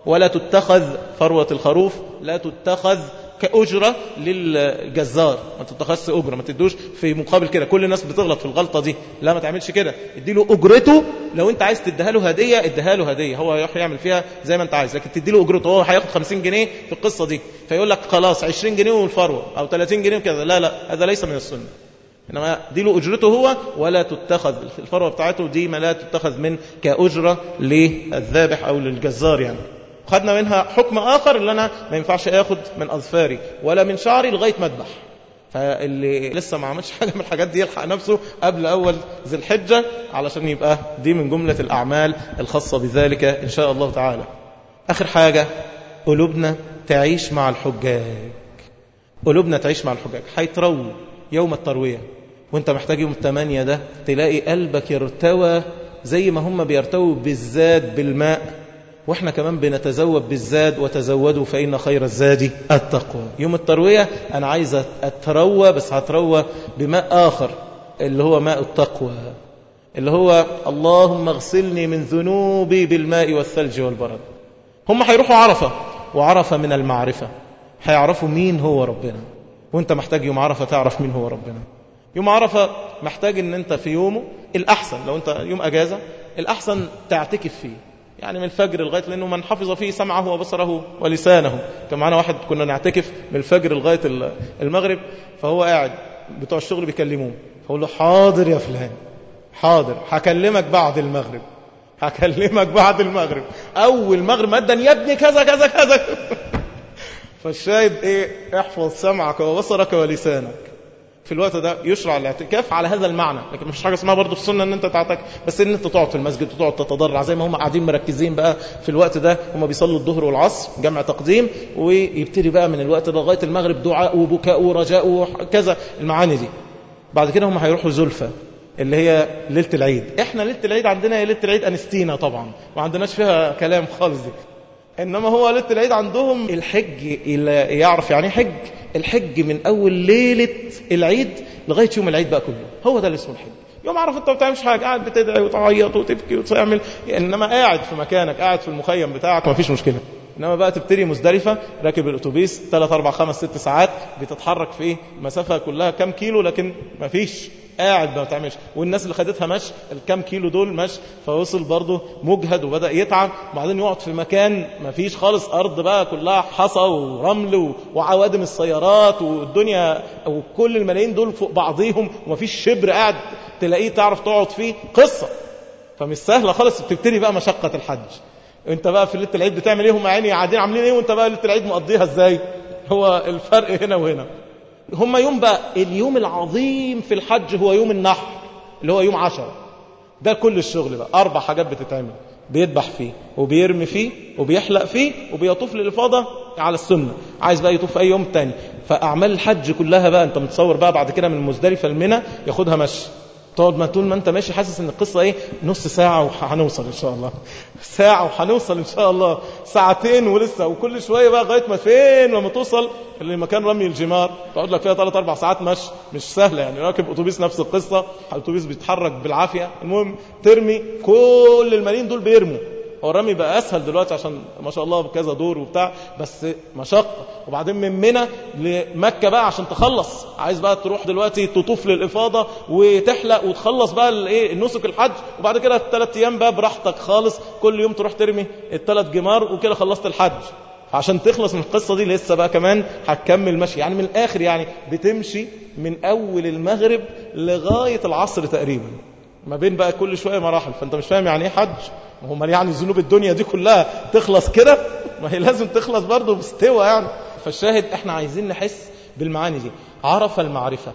ولا تتخذ فروة الخروف لا تتخذ كأجرة للجزار، ما تتخذش أجرة، ما تدوش في مقابل كده. كل الناس بتغلط في الغلطة دي، لا ما تعملش كده. اديله أجرته، لو انت عايز تديها له هدية اديها له هدية، هو يروح يعمل فيها زي ما انت عايز، لكن تديله أجرته. هو هياخد خمسين جنيه في القصة دي، فيقول لك خلاص عشرين جنيه والفروة أو ثلاثين جنيه وكذا. لا لا، هذا ليس من السنة. إنما اديله أجرته هو، ولا تتخذ الفروة بتاعته دي ما لا تتخذ من كأجرة للذابح أو للجزار يعني. خدنا منها حكم آخر، اللي أنا ما ينفعش أخذ من أظفاري ولا من شعري لغاية ما أذبح. فاللي لسه ما عملش حاجة من الحاجات دي يلحق نفسه قبل أول ذي الحجة، علشان يبقى دي من جملة الأعمال الخاصة بذلك إن شاء الله تعالى. آخر حاجة، قلوبنا تعيش مع الحجاج. قلوبنا تعيش مع الحجاج. هيترووا يوم التروية، وانت محتاج يوم الثمانية ده تلاقي قلبك يرتوى زي ما هم بيرتووا بالزاد بالماء، واحنا كمان بنتزود بالزاد، وتزودوا فإن خير الزاد التقوى. يوم التروية أنا عايز أتروى، بس هتروى بماء آخر اللي هو ماء التقوى، اللي هو اللهم اغسلني من ذنوبي بالماء والثلج والبرد. هم هيروحوا عرفة، وعرفة من المعرفة، هيعرفوا مين هو ربنا، وانت محتاج يوم عرفة تعرف مين هو ربنا. يوم عرفة محتاج ان انت في يومه الأحسن، لو انت يوم أجازة الأحسن تعتكف فيه، يعني من الفجر لغاية، لأنه من حفظ فيه سمعه وبصره ولسانه. كان معنا واحد كنا نعتكف من الفجر لغاية المغرب، فهو قاعد بتوع الشغل بيكلموه، فقول له حاضر يا فلان، حاضر هكلمك بعد المغرب، هكلمك بعد المغرب. أول مغرب مدا يا ابني كذا كذا كذا. فالشاهد ايه، احفظ سمعك وبصرك ولسانك. في الوقت ده يشرع الاعتكاف على هذا المعنى، لكن مش حاجة اسمها برضو في السنة ان انت تعتكف، بس ان انت تقعد في المسجد وتقعد تتضرع زي ما هم قاعدين مركزين بقى في الوقت ده. هم بيصلوا الظهر والعصر جمع تقديم، ويبتدي بقى من الوقت ده لغاية المغرب دعاء وبكاء ورجاء وكذا المعاني دي. بعد كده هم هيروحوا زلفة اللي هي ليلة العيد. احنا ليلة العيد عندنا هي ليلة العيد أنستينا طبعا، ما عندناش فيها كلام خالص دي. إنما هو ليلة العيد عندهم الحج، اللي يعرف يعني حج، الحج من أول ليلة العيد لغاية يوم العيد بقى كله، هو ده اللي اسمه الحج. يوم عرفة انت ما بتعملش حاجة، قاعد بتدعي وتعيط وتبكي وتعمل، انما قاعد في مكانك، قاعد في المخيم بتاعك، ما فيش مشكلة. انما بقى تبتدي مزدلفة، راكب الاتوبيس ثلاث أربع خمس ست ساعات، بتتحرك في مسافة كلها كام كيلو، لكن ما فيش، قاعد ما بتعملش. والناس اللي خدتها مش الكام كيلو دول مش، فوصل برضه مجهد وبدأ يتعب، وبعدين يقعد في مكان ما فيش خالص، أرض بقى كلها حصى ورمل وعوادم السيارات والدنيا، وكل الملايين دول فوق بعضيهم، وما فيش شبر قاعد تلاقيه تعرف تقعد فيه، قصة. فمش سهلة خالص. بتبتدي بقى مشقة الحج. انت بقى في ليلة العيد بتعمل ايه، هم عيني قاعدين عاملين ايه، وانت بقى ليلة العيد مقضيها ازاي؟ هو الفرق هنا وهنا. هم يوم بقى اليوم العظيم في الحج هو يوم النحر، اللي هو يوم عشرة. ده كل الشغل بقى، أربع حاجات بتتعمل، بيذبح فيه وبيرمي فيه وبيحلق فيه وبيطوف للإفاضة على السنة. عايز بقى يطوف أي يوم تاني. فأعمال الحج كلها بقى أنت متصور بقى بعد كده من المزدلفة المنى ياخدها مشي، تقعد ما طول ما انت ماشي حاسس ان القصة ايه، نص ساعة وهنوصل ان شاء الله، ساعة وهنوصل ان شاء الله، ساعتين ولسه، وكل شوية بقى لغاية ما فين لما توصل لمكان رمي الجمار، تقعد لك فيها ثلاث أربع ساعات مشي، مش سهلة يعني. راكب اتوبيس نفس القصة، الاتوبيس بيتحرك بالعافية. المهم ترمي، كل الملايين دول بيرموا. هو الرمي بقى أسهل دلوقتي عشان ما شاء الله بكذا دور وبتاع، بس مشقة. وبعدين من منى لمكة بقى عشان تخلص، عايز بقى تروح دلوقتي تطوف للإفاضة وتحلق وتخلص بقى الايه النسك الحج، وبعد كده الثلاث أيام بقى براحتك خالص، كل يوم تروح ترمي الثلاث جمار وكده خلصت الحج. عشان تخلص من القصة دي لسه بقى كمان هتكمل مشي، يعني من الآخر يعني بتمشي من أول المغرب لغاية العصر تقريبا، ما بين بقى كل شوية مراحل. فأنت مش فاهم يعني ايه حج، هم يعني ذنوب الدنيا دي كلها تخلص كده؟ ما هي لازم تخلص برضه باستوى يعني. فالشاهد احنا عايزين نحس بالمعاني دي. عرفة المعرفة،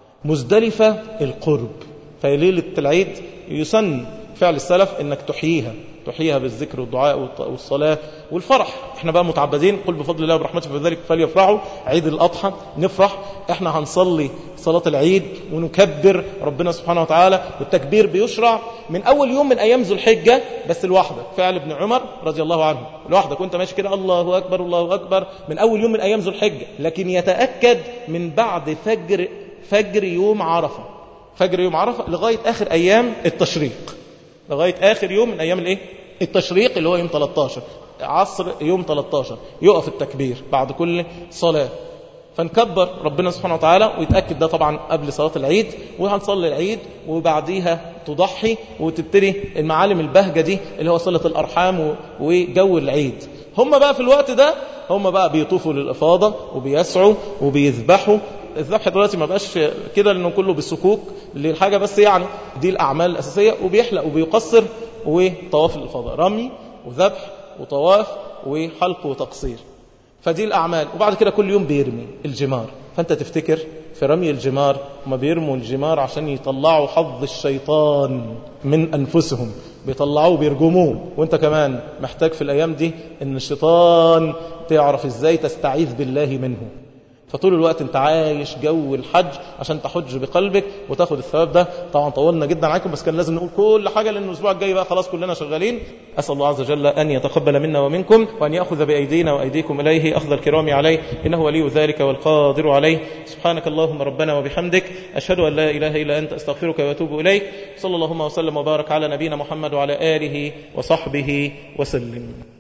مزدلفة القرب. فليلة العيد يسن فعل السلف انك تحييها، تحييها بالذكر والدعاء والصلاة والفرح. احنا بقى متعبدين، قل بفضل الله وبرحمته فذلك فليفرحوا. عيد الأضحى نفرح، احنا هنصلي صلاة العيد ونكبر ربنا سبحانه وتعالى، والتكبير بيشرع من أول يوم من أيام ذو الحجة بس لوحدك. فعل ابن عمر رضي الله عنه، لوحدك وانت ماشي كده الله أكبر الله أكبر من أول يوم من أيام ذو الحجة. لكن يتأكد من بعد فجر فجر يوم عرفة، فجر يوم عرفة لغاية آخر أيام التشريق، لغاية آخر يوم من أيام الإيه؟ التشريق اللي هو يوم ثلاثة عشر. عصر يوم ثلاثة عشر يقف التكبير بعد كل صلاة، فنكبر ربنا سبحانه وتعالى، ويتأكد ده طبعا قبل صلاة العيد، وهنصلي العيد وبعديها تضحي وتبتدي المعالم البهجة دي اللي هو صلة الأرحام وجو العيد. هم بقى في الوقت ده هم بقى بيطوفوا للإفاضة وبيسعوا وبيذبحوا. الذبح دلوقتي ما بقاش كده لأنه كله بالسكوك للحاجة بس، يعني دي الأعمال الأساسية، وبيحلق وبيقصر وطواف الإفاضة، رمي وذبح وطواف وحلق وتقصير، فدي الأعمال. وبعد كده كل يوم بيرمي الجمار، فأنت تفتكر في رمي الجمار ما بيرموا الجمار عشان يطلعوا حظ الشيطان من أنفسهم، بيطلعوه بيرجموه، وانت كمان محتاج في الأيام دي ان الشيطان تعرف ازاي تستعيذ بالله منه. فطول الوقت انت عايش جو الحج عشان تحج بقلبك وتاخد الثواب ده. طبعا طولنا جدا عليكم، بس كان لازم نقول كل حاجة لأن الأسبوع الجاي بقى خلاص كلنا شغالين. أسأل الله عز وجل أن يتقبل منا ومنكم، وأن يأخذ بأيدينا وأيديكم إليه أخذ الكرام عليه، إنه ولي ذلك والقادر عليه. سبحانك اللهم ربنا وبحمدك، أشهد أن لا إله إلا أنت، أستغفرك وأتوب إليك. صلى اللهم وسلم وبارك على نبينا محمد وعلى آله وصحبه وسلم.